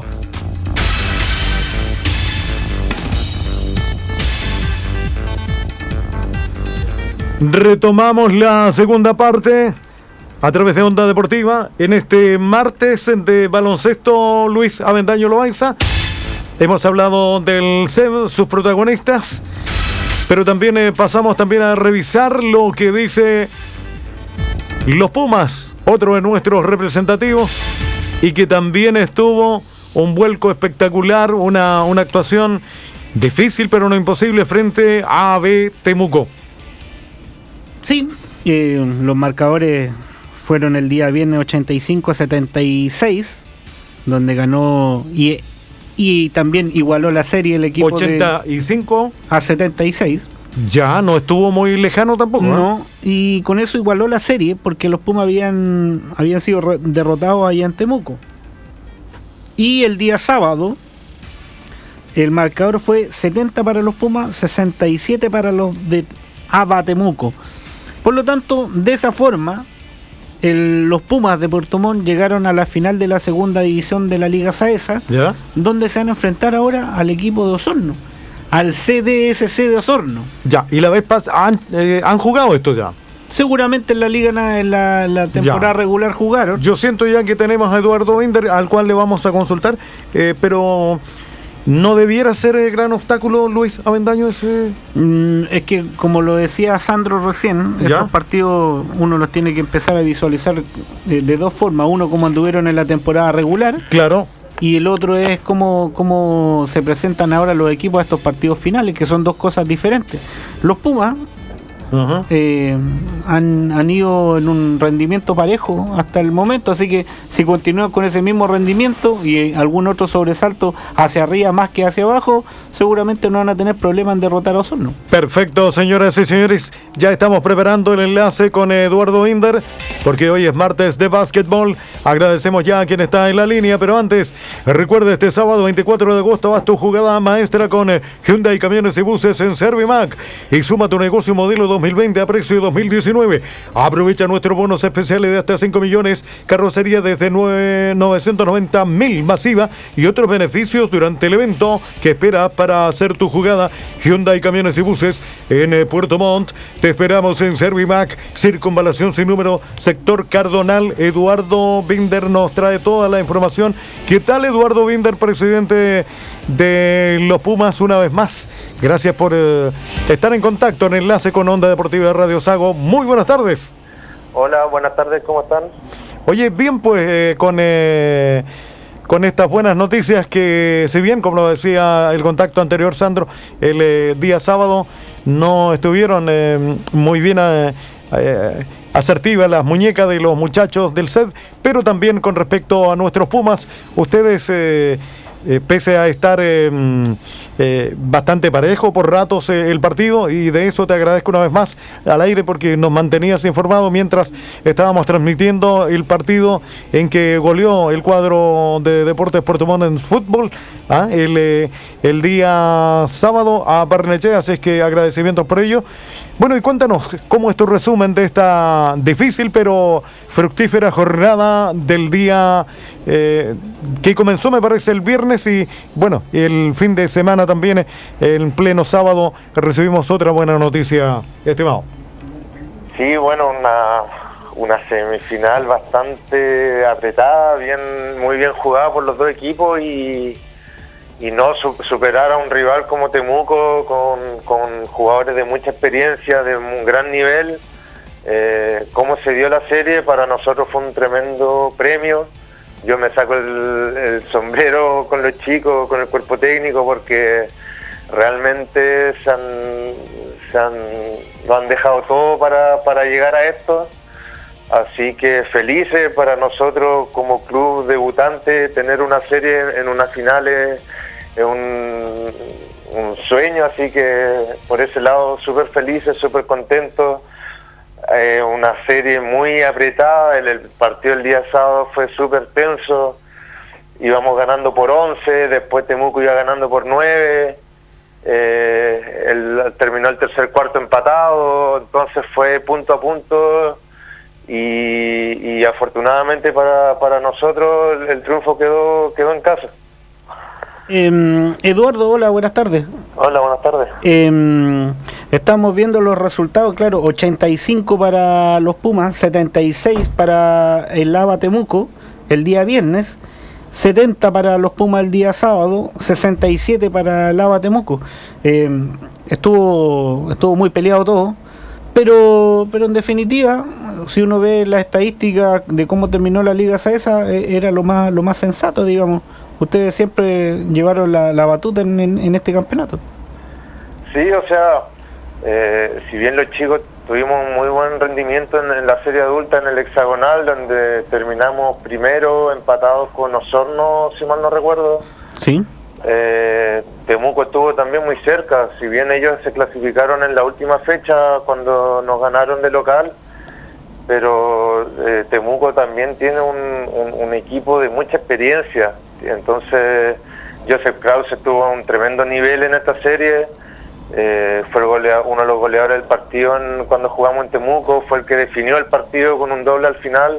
Retomamos la segunda parte a través de Onda Deportiva en este martes de baloncesto. Luis Avendaño Loaiza. Hemos hablado del SEB, sus protagonistas, pero también pasamos también a revisar lo que dice los Pumas, otro de nuestros representativos, y que también estuvo un vuelco espectacular, una actuación difícil pero no imposible frente a AB Temuco. Sí, los marcadores fueron el día viernes 85-76, donde ganó y también igualó la serie el equipo 85 a 76. Ya, no estuvo muy lejano tampoco. No, y con eso igualó la serie porque los Pumas habían sido derrotados allá en Temuco. Y el día sábado el marcador fue 70 para los Pumas, 67 para los de ABA Temuco. Por lo tanto, de esa forma, los Pumas de Puerto Montt llegaron a la final de la segunda división de la Liga Saesa, ¿ya?, donde se van a enfrentar ahora al equipo de Osorno, al CDSC de Osorno. Ya, y la vez pasada han jugado esto ya. Seguramente en la liga, en la temporada regular jugaron. Yo siento ya que tenemos a Eduardo Binder, al cual le vamos a consultar, pero ¿no debiera ser gran obstáculo, Luis Avendaño, ese? Es que, como lo decía Sandro recién, ¿ya?, estos partidos uno los tiene que empezar a visualizar de dos formas. Uno, como anduvieron en la temporada regular. Claro. Y el otro es cómo se presentan ahora los equipos a estos partidos finales, que son dos cosas diferentes. Los Pumas han ido en un rendimiento parejo hasta el momento, así que si continúan con ese mismo rendimiento y algún otro sobresalto hacia arriba más que hacia abajo, seguramente no van a tener problema en derrotar a Osorno. Perfecto, señoras y señores, ya estamos preparando el enlace con Eduardo Binder, porque hoy es martes de básquetbol. Agradecemos ya a quien está en la línea, pero antes, recuerda, este sábado 24 de agosto haz tu jugada maestra con Hyundai Camiones y Buses en Servimac y suma tu negocio modelo 2020 a precio de 2019. Aprovecha nuestros bonos especiales de hasta 5 millones, carrocería desde 990.000 masiva y otros beneficios durante el evento que espera para hacer tu jugada. Hyundai Camiones y Buses en Puerto Montt. Te esperamos en Servimac, Circunvalación sin número, sector Cardonal. Eduardo Binder nos trae toda la información. ¿Qué tal, Eduardo Binder, presidente de los Pumas, una vez más? Gracias por estar en contacto, en enlace con Onda Deportiva de Radio Sago. Muy buenas tardes. Hola, buenas tardes, ¿cómo están? Oye, bien, pues con con estas buenas noticias que, si bien, como lo decía el contacto anterior, Sandro, el día sábado no estuvieron muy bien asertivas las muñecas de los muchachos del SED, pero también con respecto a nuestros Pumas, ustedes, pese a estar bastante parejo por ratos el partido, y de eso te agradezco una vez más al aire porque nos mantenías informado mientras estábamos transmitiendo el partido en que goleó el cuadro de Deportes Puerto Montt en fútbol el día sábado a Barnechea, así es que agradecimientos por ello. Bueno, y cuéntanos cómo es tu resumen de esta difícil pero fructífera jornada del día que comenzó, me parece, el viernes, y bueno, el fin de semana también, en pleno sábado, recibimos otra buena noticia, estimado. Sí, bueno, una semifinal bastante apretada, muy bien jugada por los dos equipos, y no superar a un rival como Temuco con jugadores de mucha experiencia, de un gran nivel. Cómo se dio la serie para nosotros fue un tremendo premio. Yo me saco el sombrero con los chicos, con el cuerpo técnico, porque realmente lo han dejado todo para llegar a esto. Así que felices para nosotros como club debutante, tener una serie en unas finales es un sueño, así que por ese lado súper felices, súper contentos. Una serie muy apretada, el partido el día sábado fue súper tenso, íbamos ganando por 11, después Temuco iba ganando por 9, terminó el tercer cuarto empatado, entonces fue punto a punto, y afortunadamente para nosotros el triunfo quedó en casa. Eduardo, hola, buenas tardes. Hola, buenas tardes. Estamos viendo los resultados, claro, 85 para los Pumas, 76 para el Lava Temuco el día viernes, 70 para los Pumas el día sábado, 67 para el Lava Temuco. Estuvo muy peleado todo, pero en definitiva, si uno ve la estadística de cómo terminó la Liga Saesa, era lo más sensato, digamos. Ustedes siempre llevaron la batuta en este campeonato. Sí, o sea, si bien los chicos tuvimos muy buen rendimiento en la serie adulta, en el hexagonal, donde terminamos primero empatados con Osorno, si mal no recuerdo. Sí. Temuco estuvo también muy cerca, si bien ellos se clasificaron en la última fecha cuando nos ganaron de local, pero Temuco también tiene un equipo de mucha experiencia. Entonces Joseph Krause tuvo un tremendo nivel en esta serie, fue uno de los goleadores del partido cuando jugamos en Temuco, fue el que definió el partido con un doble al final.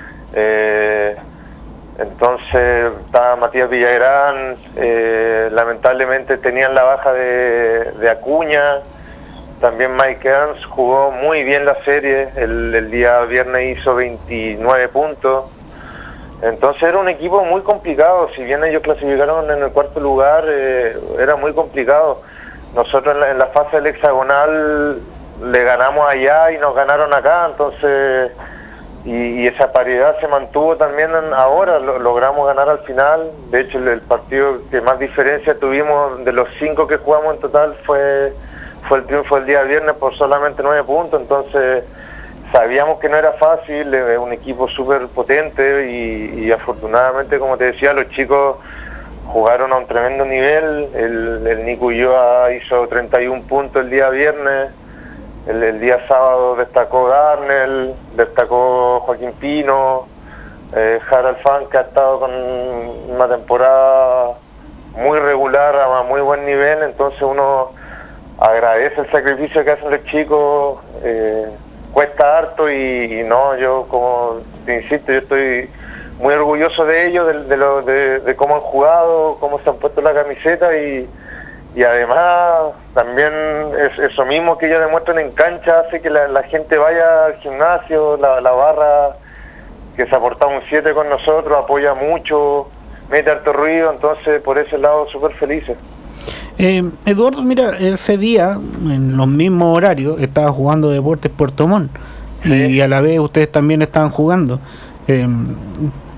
Entonces estaba Matías Villagrán, lamentablemente tenían la baja de Acuña, también Mike Ernst jugó muy bien la serie, el día viernes hizo 29 puntos. Entonces era un equipo muy complicado, si bien ellos clasificaron en el cuarto lugar, era muy complicado. Nosotros en la fase del hexagonal le ganamos allá y nos ganaron acá, entonces, y esa paridad se mantuvo también ahora, logramos ganar al final. De hecho el partido que más diferencia tuvimos de los 5 que jugamos en total fue el triunfo del día viernes por solamente 9 puntos, entonces sabíamos que no era fácil, un equipo súper potente, y afortunadamente, como te decía, los chicos jugaron a un tremendo nivel. El Nico Ulloa hizo 31 puntos el día viernes, el día sábado destacó Darnell, destacó Joaquín Pino, Harald Fan, que ha estado con una temporada muy regular, a muy buen nivel, entonces uno agradece el sacrificio que hacen los chicos. Cuesta harto, y no, yo, como te insisto, yo estoy muy orgulloso de ellos, de cómo han jugado, cómo se han puesto la camiseta, y además también eso mismo que ellos demuestran en cancha hace que la gente vaya al gimnasio, la barra que se ha portado un 7 con nosotros, apoya mucho, mete harto ruido, entonces por ese lado súper felices. Eduardo, mira, ese día, en los mismos horarios, estaba jugando Deportes Puerto Montt, sí, y a la vez ustedes también estaban jugando.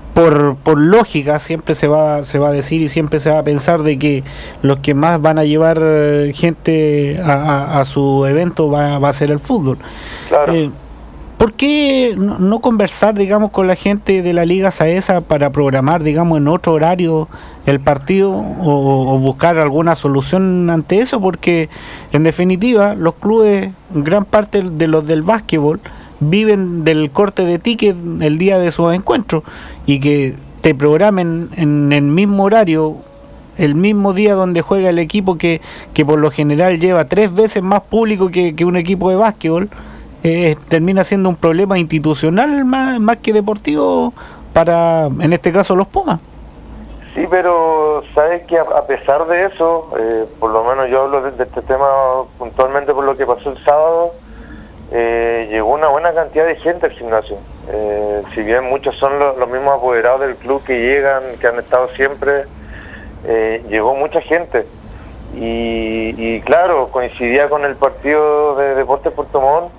por lógica siempre se va a decir y siempre se va a pensar de que los que más van a llevar gente a su evento va a ser el fútbol. Claro. ¿Por qué no conversar, digamos, con la gente de la Liga Saesa para programar, digamos, en otro horario el partido o buscar alguna solución ante eso? Porque, en definitiva, los clubes, gran parte de los del básquetbol, viven del corte de ticket el día de sus encuentros, y que te programen en el mismo horario, el mismo día donde juega el equipo que por lo general lleva 3 veces más público que un equipo de básquetbol, termina siendo un problema institucional más que deportivo para, en este caso, los Pumas. Sí, pero sabes que a pesar de eso, por lo menos yo hablo de este tema puntualmente por lo que pasó el sábado, llegó una buena cantidad de gente al gimnasio. Si bien muchos son los mismos apoderados del club que llegan, que han estado siempre, llegó mucha gente. Y claro, coincidía con el partido de Deportes Puerto Montt,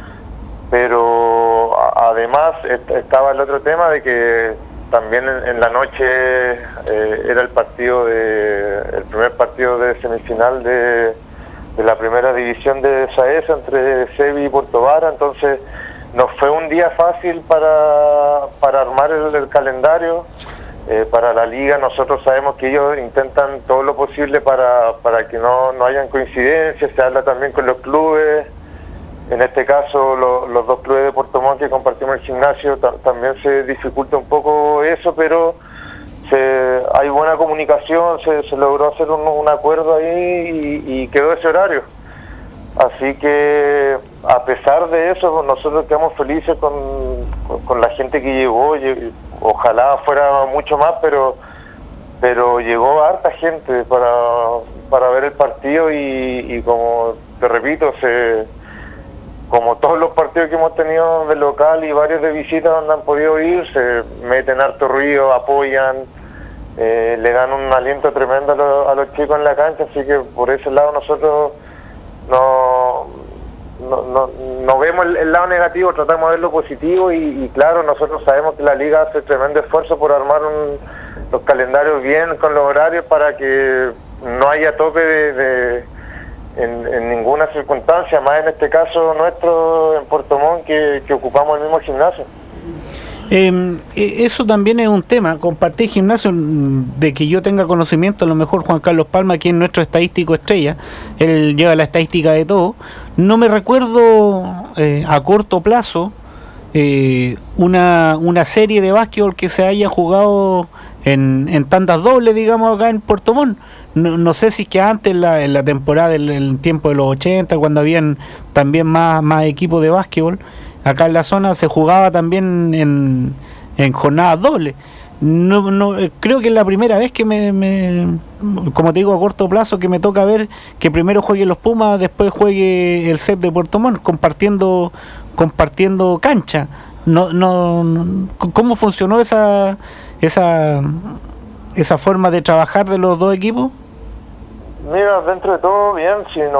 pero además estaba el otro tema de que también en la noche era el primer partido de semifinal de la primera división de Saesa entre Sevi y Puerto Vara. Entonces no fue un día fácil para armar el calendario. Para la liga nosotros sabemos que ellos intentan todo lo posible para que no hayan coincidencias. Se habla también con los clubes. En este caso los 2 clubes de Puerto Montt que compartimos el gimnasio también se dificulta un poco eso, pero hay buena comunicación, se logró hacer un acuerdo ahí y quedó ese horario. Así que a pesar de eso nosotros quedamos felices con la gente que llegó. Ojalá fuera mucho más, pero llegó harta gente para ver el partido y como te repito, como todos los partidos que hemos tenido de local y varios de visita donde han podido ir, se meten harto ruido, apoyan, le dan un aliento tremendo a los chicos en la cancha. Así que por ese lado nosotros no vemos el lado negativo, tratamos de ver lo positivo y claro, nosotros sabemos que la liga hace tremendo esfuerzo por armar los calendarios bien con los horarios para que no haya tope en ninguna circunstancia, más en este caso nuestro en Puerto Montt que ocupamos el mismo gimnasio. Eso también es un tema, compartir gimnasio, de que yo tenga conocimiento. A lo mejor Juan Carlos Palma, que es nuestro estadístico estrella, él lleva la estadística de todo. No me recuerdo a corto plazo una serie de básquetbol que se haya jugado en tandas dobles, digamos, acá en Puerto Montt. No sé si es que antes en la temporada, en el tiempo de los 80, cuando habían también más equipos de básquetbol, acá en la zona se jugaba también en jornadas dobles. Creo que es la primera vez que como te digo, a corto plazo, que me toca ver que primero jueguen los Pumas, después juegue el CEP de Puerto Montt, compartiendo cancha. ¿Cómo funcionó esa forma de trabajar de los dos equipos? Mira, dentro de todo bien,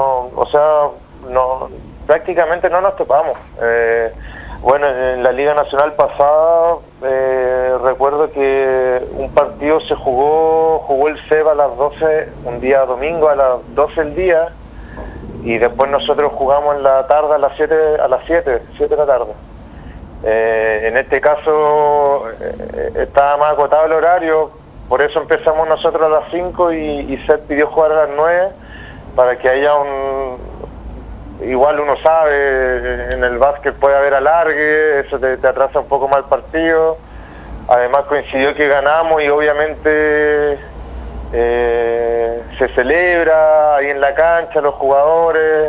prácticamente no nos topamos. Bueno, en la Liga Nacional pasada recuerdo que un partido se jugó el CEB a las 12, un día domingo a las 12 del día, y después nosotros jugamos en la tarde a las 7 de la tarde. En este caso estaba más acotado el horario, por eso empezamos nosotros a las 5 y CEB pidió jugar a las 9 para que haya igual uno sabe, en el básquet puede haber alargue, eso te atrasa un poco más el partido. Además coincidió que ganamos y obviamente se celebra ahí en la cancha, los jugadores,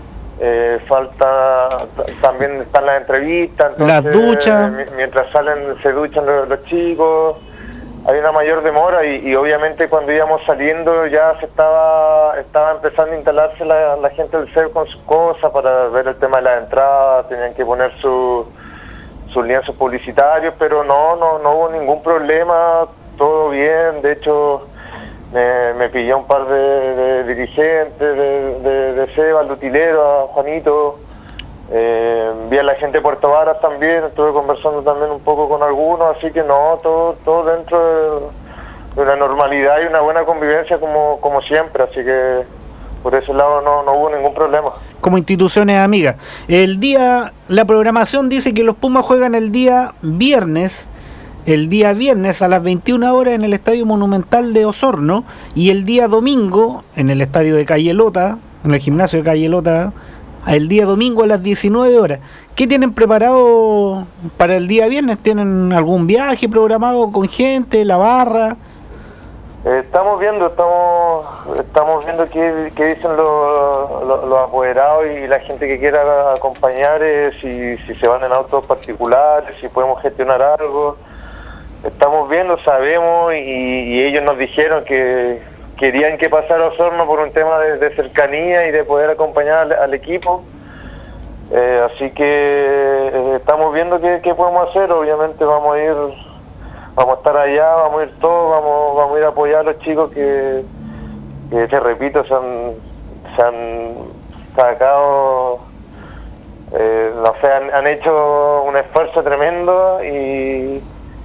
también están las entrevistas, entonces, las duchas, mientras salen se duchan los chicos. Hay una mayor demora y obviamente cuando íbamos saliendo ya estaba empezando a instalarse la gente del CEP con sus cosas para ver el tema de la entrada, tenían que poner sus lienzos publicitarios, pero no hubo ningún problema, todo bien. De hecho me pillé un par de dirigentes de CEP, al utilero, a Juanito, Vi a la gente de Puerto Varas también, estuve conversando también un poco con algunos, así que no, todo dentro de una normalidad y una buena convivencia como siempre, así que por ese lado no hubo ningún problema. Como instituciones amigas. La programación dice que los Pumas juegan el día viernes a las 21 horas en el Estadio Monumental de Osorno, y el día domingo en el estadio de Calle Lota, en el gimnasio de Calle Lota, el día domingo a las 19 horas. ¿Qué tienen preparado para el día viernes? ¿Tienen algún viaje programado con gente, la barra? Estamos viendo qué dicen los apoderados y la gente que quiera acompañar, si se van en autos particulares, si podemos gestionar algo. Estamos viendo, sabemos, y ellos nos dijeron que querían que pasara a Osorno por un tema de cercanía y de poder acompañar al equipo. Así que estamos viendo qué podemos hacer. Obviamente vamos a estar allá, vamos a ir todos, vamos a ir a apoyar a los chicos que te repito, se han sacado, han hecho un esfuerzo tremendo y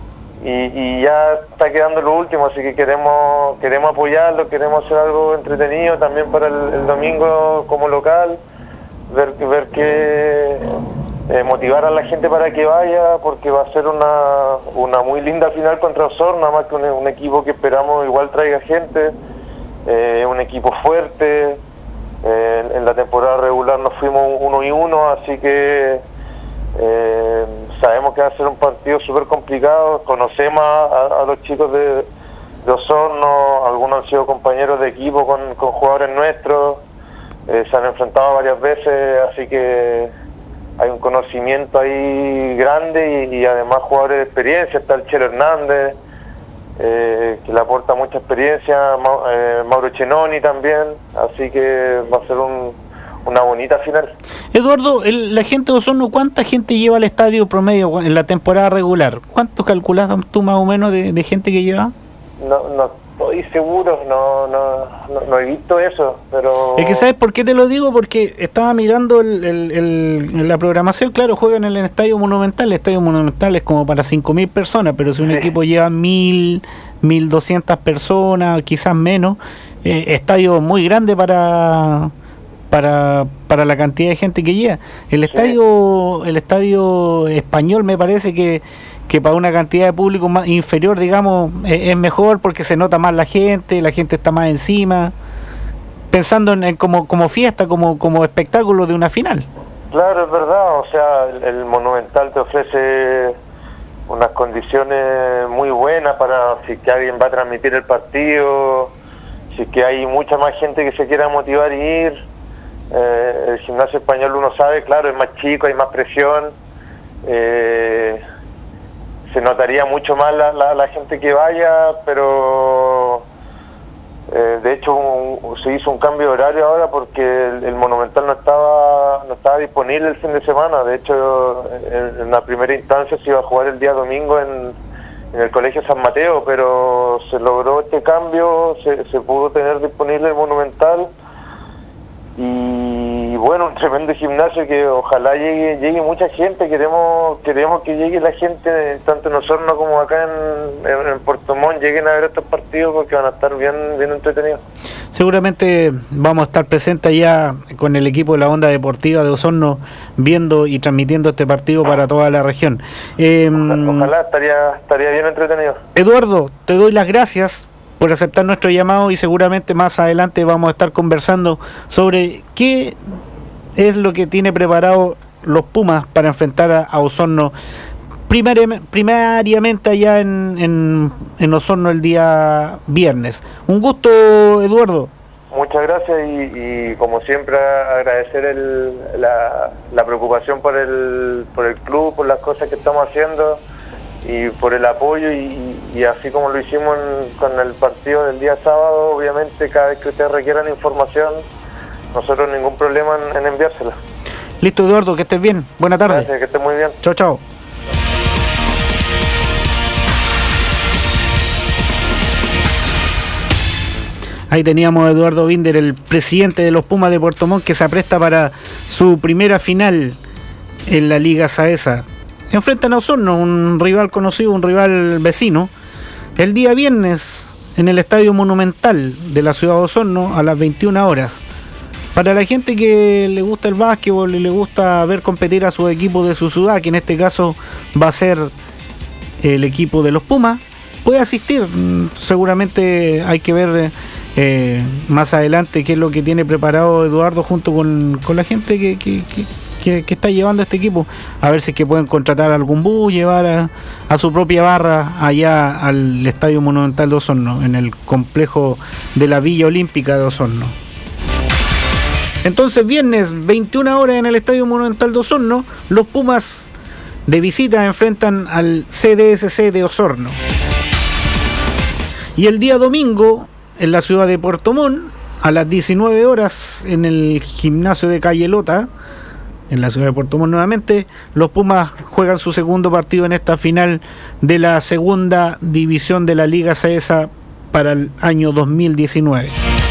ya está quedando lo último, así que queremos apoyarlo, queremos hacer algo entretenido también para el domingo como local, ver que motivar a la gente para que vaya, porque va a ser una muy linda final contra Osorno, nada más que un equipo que esperamos igual traiga gente, un equipo fuerte. En la temporada regular nos fuimos 1-1, así que sabemos que va a ser un partido súper complicado. Conocemos a los chicos de Osorno, algunos han sido compañeros de equipo con jugadores nuestros, se han enfrentado varias veces, así que hay un conocimiento ahí grande y además jugadores de experiencia. Está el Chelo Hernández, que le aporta mucha experiencia, Mauro Chenoni también, así que va a ser una bonita final. Eduardo, la gente de Osorno, ¿cuánta gente lleva al estadio promedio en la temporada regular? ¿Cuánto calculas tú más o menos de gente que lleva? No estoy seguro, no he visto eso, pero... Es que ¿sabes por qué te lo digo? Porque estaba mirando la programación. Claro, juegan en el Estadio Monumental. El Estadio Monumental es como para 5.000 personas, pero si un equipo lleva 1.200 personas, quizás menos, estadio muy grande para la cantidad de gente que llega. El estadio Español me parece que para una cantidad de público más inferior, digamos, es mejor porque se nota más la gente está más encima, pensando en como fiesta, como espectáculo de una final. Claro, es verdad, o sea, el Monumental te ofrece unas condiciones muy buenas para si que alguien va a transmitir el partido, si que hay mucha más gente que se quiera motivar y ir. El gimnasio español, uno sabe, claro, es más chico, hay más presión, se notaría mucho más la gente que vaya, pero de hecho se hizo un cambio de horario ahora porque el Monumental no estaba disponible el fin de semana. De hecho, en la primera instancia se iba a jugar el día domingo en el Colegio San Mateo, pero se logró este cambio, se pudo tener disponible el Monumental. Y bueno, un tremendo gimnasio que ojalá llegue mucha gente. Queremos que llegue la gente, tanto en Osorno como acá en Puerto Montt, lleguen a ver estos partidos porque van a estar bien entretenidos. Seguramente vamos a estar presentes ya con el equipo de la Onda Deportiva de Osorno, viendo y transmitiendo este partido para toda la región. Ojalá, estaría bien entretenido. Eduardo, te doy las gracias por aceptar nuestro llamado y seguramente más adelante vamos a estar conversando sobre qué es lo que tiene preparado los Pumas para enfrentar a Osorno primariamente allá en Osorno el día viernes. Un gusto, Eduardo. Muchas gracias y como siempre agradecer la preocupación por el club, por las cosas que estamos haciendo y por el apoyo y así como lo hicimos con el partido del día sábado, obviamente cada vez que ustedes requieran información, nosotros ningún problema en enviársela. Listo, Eduardo, que estés bien. Buena tarde. Gracias, que estés muy bien. Chao, chao. Ahí teníamos a Eduardo Binder, el presidente de los Pumas de Puerto Montt, que se apresta para su primera final en la Liga Saesa. Enfrentan a Osorno, un rival conocido, un rival vecino, el día viernes en el Estadio Monumental de la ciudad de Osorno a las 21 horas. Para la gente que le gusta el básquetbol y le gusta ver competir a su equipo de su ciudad, que en este caso va a ser el equipo de los Pumas, puede asistir. Seguramente hay que ver más adelante qué es lo que tiene preparado Eduardo junto con la gente que está llevando este equipo, a ver si es que pueden contratar algún bus, llevar a su propia barra allá al Estadio Monumental de Osorno, en el complejo de la Villa Olímpica de Osorno. Entonces, viernes 21 horas en el Estadio Monumental de Osorno, los Pumas de visita enfrentan al CDSC de Osorno. Y el día domingo, en la ciudad de Puerto Montt, a las 19 horas en el gimnasio de Calle Lota, en la ciudad de Puerto Montt nuevamente, los Pumas juegan su segundo partido en esta final de la segunda división de la Liga Saesa para el año 2019.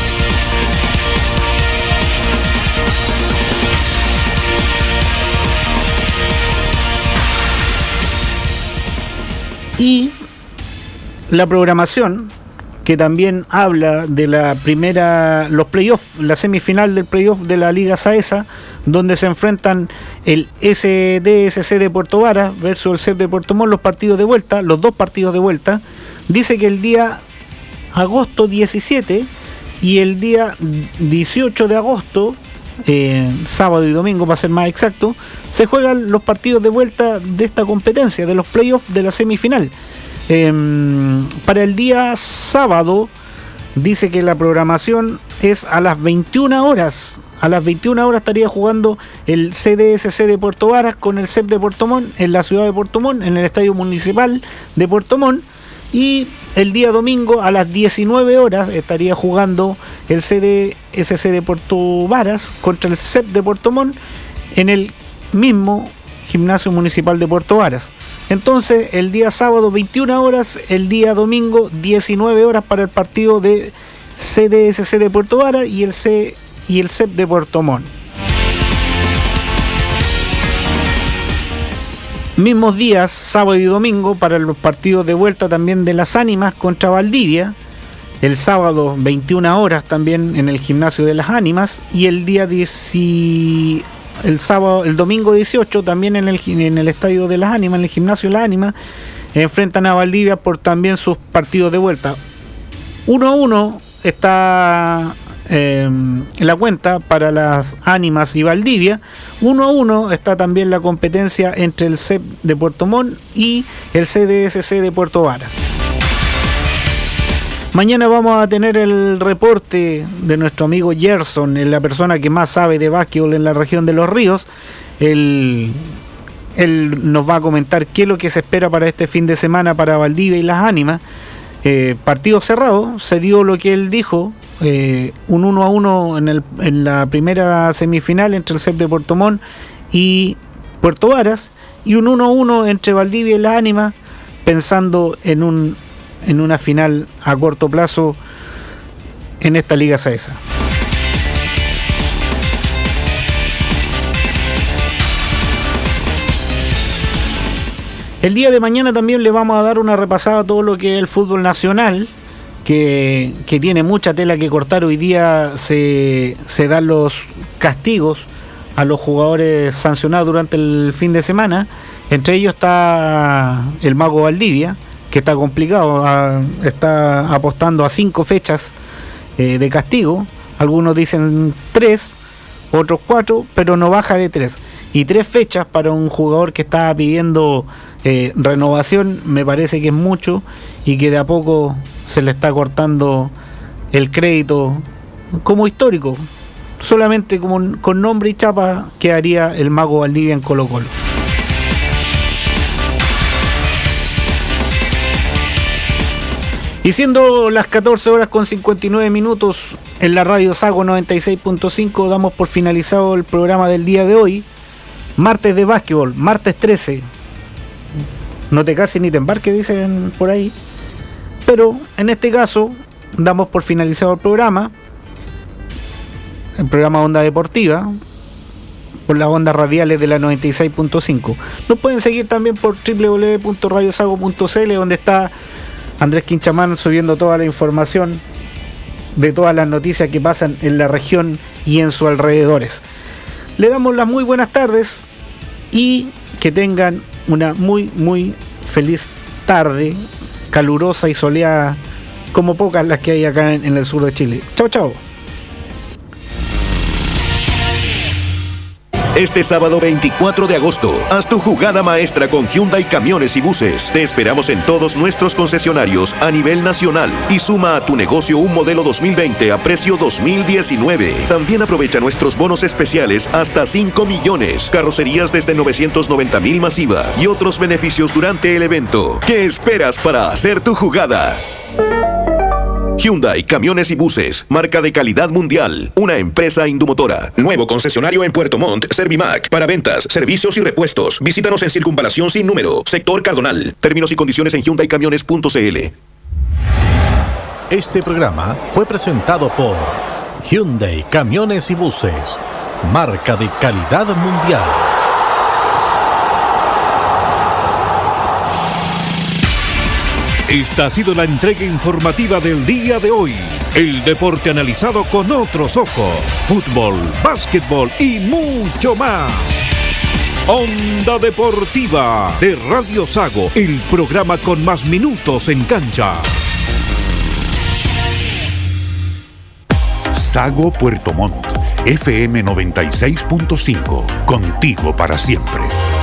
Y la programación, que también habla de los playoffs, la semifinal del playoff de la Liga Saesa, donde se enfrentan el SDSC de Puerto Varas versus el CEP de Puerto Montt, los dos partidos de vuelta. Dice que el día agosto 17 y el día 18 de agosto, sábado y domingo para ser más exacto, se juegan los partidos de vuelta de esta competencia, de los playoffs de la semifinal. Para el día sábado dice que la programación es a las 21 horas. A las 21 horas estaría jugando el CDSC de Puerto Varas con el CEP de Puerto Montt en la ciudad de Puerto Montt, en el Estadio Municipal de Puerto Montt. Y el día domingo a las 19 horas estaría jugando el CDSC de Puerto Varas contra el CEP de Puerto Montt en el mismo Gimnasio Municipal de Puerto Varas. Entonces, el día sábado 21 horas, el día domingo 19 horas para el partido de CDSC de Puerto Varas y el CEP de Puerto Montt. Mismos días, sábado y domingo, para los partidos de vuelta también de las Ánimas contra Valdivia. El sábado 21 horas también en el Gimnasio de las Ánimas. Y el día el domingo 18 también en el Estadio de las Ánimas, en el Gimnasio de las Ánimas, enfrentan a Valdivia por también sus partidos de vuelta. 1-1 está en la cuenta para las Ánimas y Valdivia. 1-1 está también la competencia entre el CEP de Puerto Montt y el CDSC de Puerto Varas. Mañana vamos a tener el reporte de nuestro amigo Gerson, la persona que más sabe de básquetbol en la región de Los Ríos. Él nos va a comentar qué es lo que se espera para este fin de semana para Valdivia y las Ánimas. Partido cerrado, se dio lo que él dijo, un 1-1 en la primera semifinal entre el CEP de Puerto Montt y Puerto Varas, y un 1-1 entre Valdivia y las Ánimas, pensando en una final a corto plazo en esta Liga Saesa. El día de mañana también le vamos a dar una repasada a todo lo que es el fútbol nacional, que tiene mucha tela que cortar. Hoy día se dan los castigos a los jugadores sancionados durante el fin de semana. Entre ellos está el Mago Valdivia, que está complicado, está apostando a 5 fechas de castigo. Algunos dicen 3, otros 4, pero no baja de 3. Y 3 fechas para un jugador que está pidiendo renovación me parece que es mucho, y que de a poco se le está cortando el crédito como histórico. Solamente con nombre y chapa quedaría el Mago Valdivia en Colo-Colo. Y siendo las 14 horas con 59 minutos en la radio Sago 96.5, damos por finalizado el programa del día de hoy. Martes de básquetbol, martes 13. No te cases ni te embarques, dicen por ahí. Pero en este caso, damos por finalizado el programa Onda Deportiva. por las ondas radiales de la 96.5. Nos pueden seguir también por www.radiosago.cl, donde está Andrés Quinchaman subiendo toda la información de todas las noticias que pasan en la región y en sus alrededores. Le damos las muy buenas tardes y que tengan una muy feliz tarde, calurosa y soleada, como pocas las que hay acá en el sur de Chile. Chao, chao. Este sábado 24 de agosto, haz tu jugada maestra con Hyundai Camiones y Buses. Te esperamos en todos nuestros concesionarios a nivel nacional y suma a tu negocio un modelo 2020 a precio 2019. También aprovecha nuestros bonos especiales hasta 5 millones, carrocerías desde 990,000 masiva y otros beneficios durante el evento. ¿Qué esperas para hacer tu jugada? Hyundai Camiones y Buses, marca de calidad mundial, una empresa Indumotora. Nuevo concesionario en Puerto Montt, Servimac, para ventas, servicios y repuestos. Visítanos en Circunvalación Sin Número, sector Cardonal. Términos y condiciones en hyundaicamiones.cl. Este programa fue presentado por Hyundai Camiones y Buses, marca de calidad mundial. Esta ha sido la entrega informativa del día de hoy. El deporte analizado con otros ojos. Fútbol, básquetbol y mucho más. Onda Deportiva de Radio Sago, el programa con más minutos en cancha. Sago Puerto Montt, FM 96.5, contigo para siempre.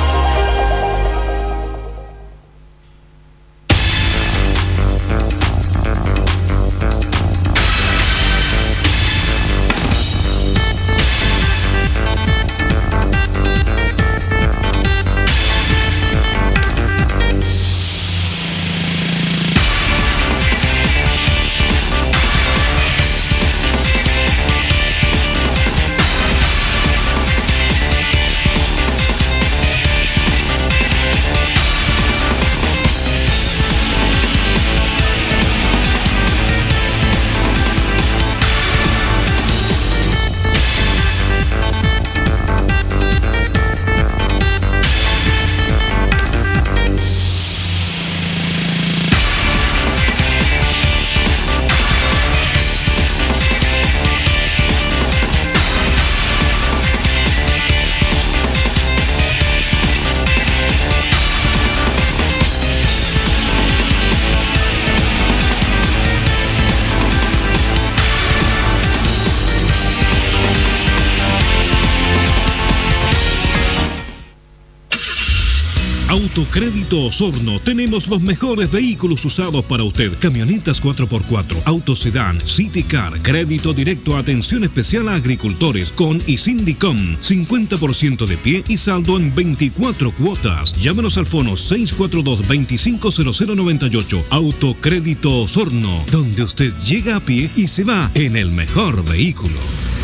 Autocrédito Osorno. Tenemos los mejores vehículos usados para usted. Camionetas 4x4, autosedán, City Car, crédito directo, atención especial a agricultores con y sin DICOM. 50% de pie y saldo en 24 cuotas. Llámenos al fono 642-250098. Autocrédito Osorno, donde usted llega a pie y se va en el mejor vehículo.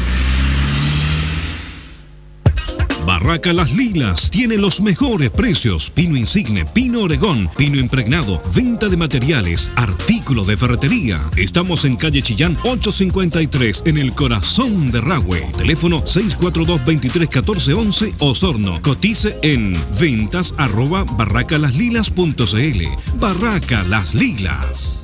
Barraca Las Lilas tiene los mejores precios. Pino insigne, pino oregón, pino impregnado, venta de materiales, artículos de ferretería. Estamos en calle Chillán 853, en el corazón de Rahue. Teléfono 642-231411, Osorno. Cotice en ventas@barracalaslilas.cl. Barraca Las Lilas.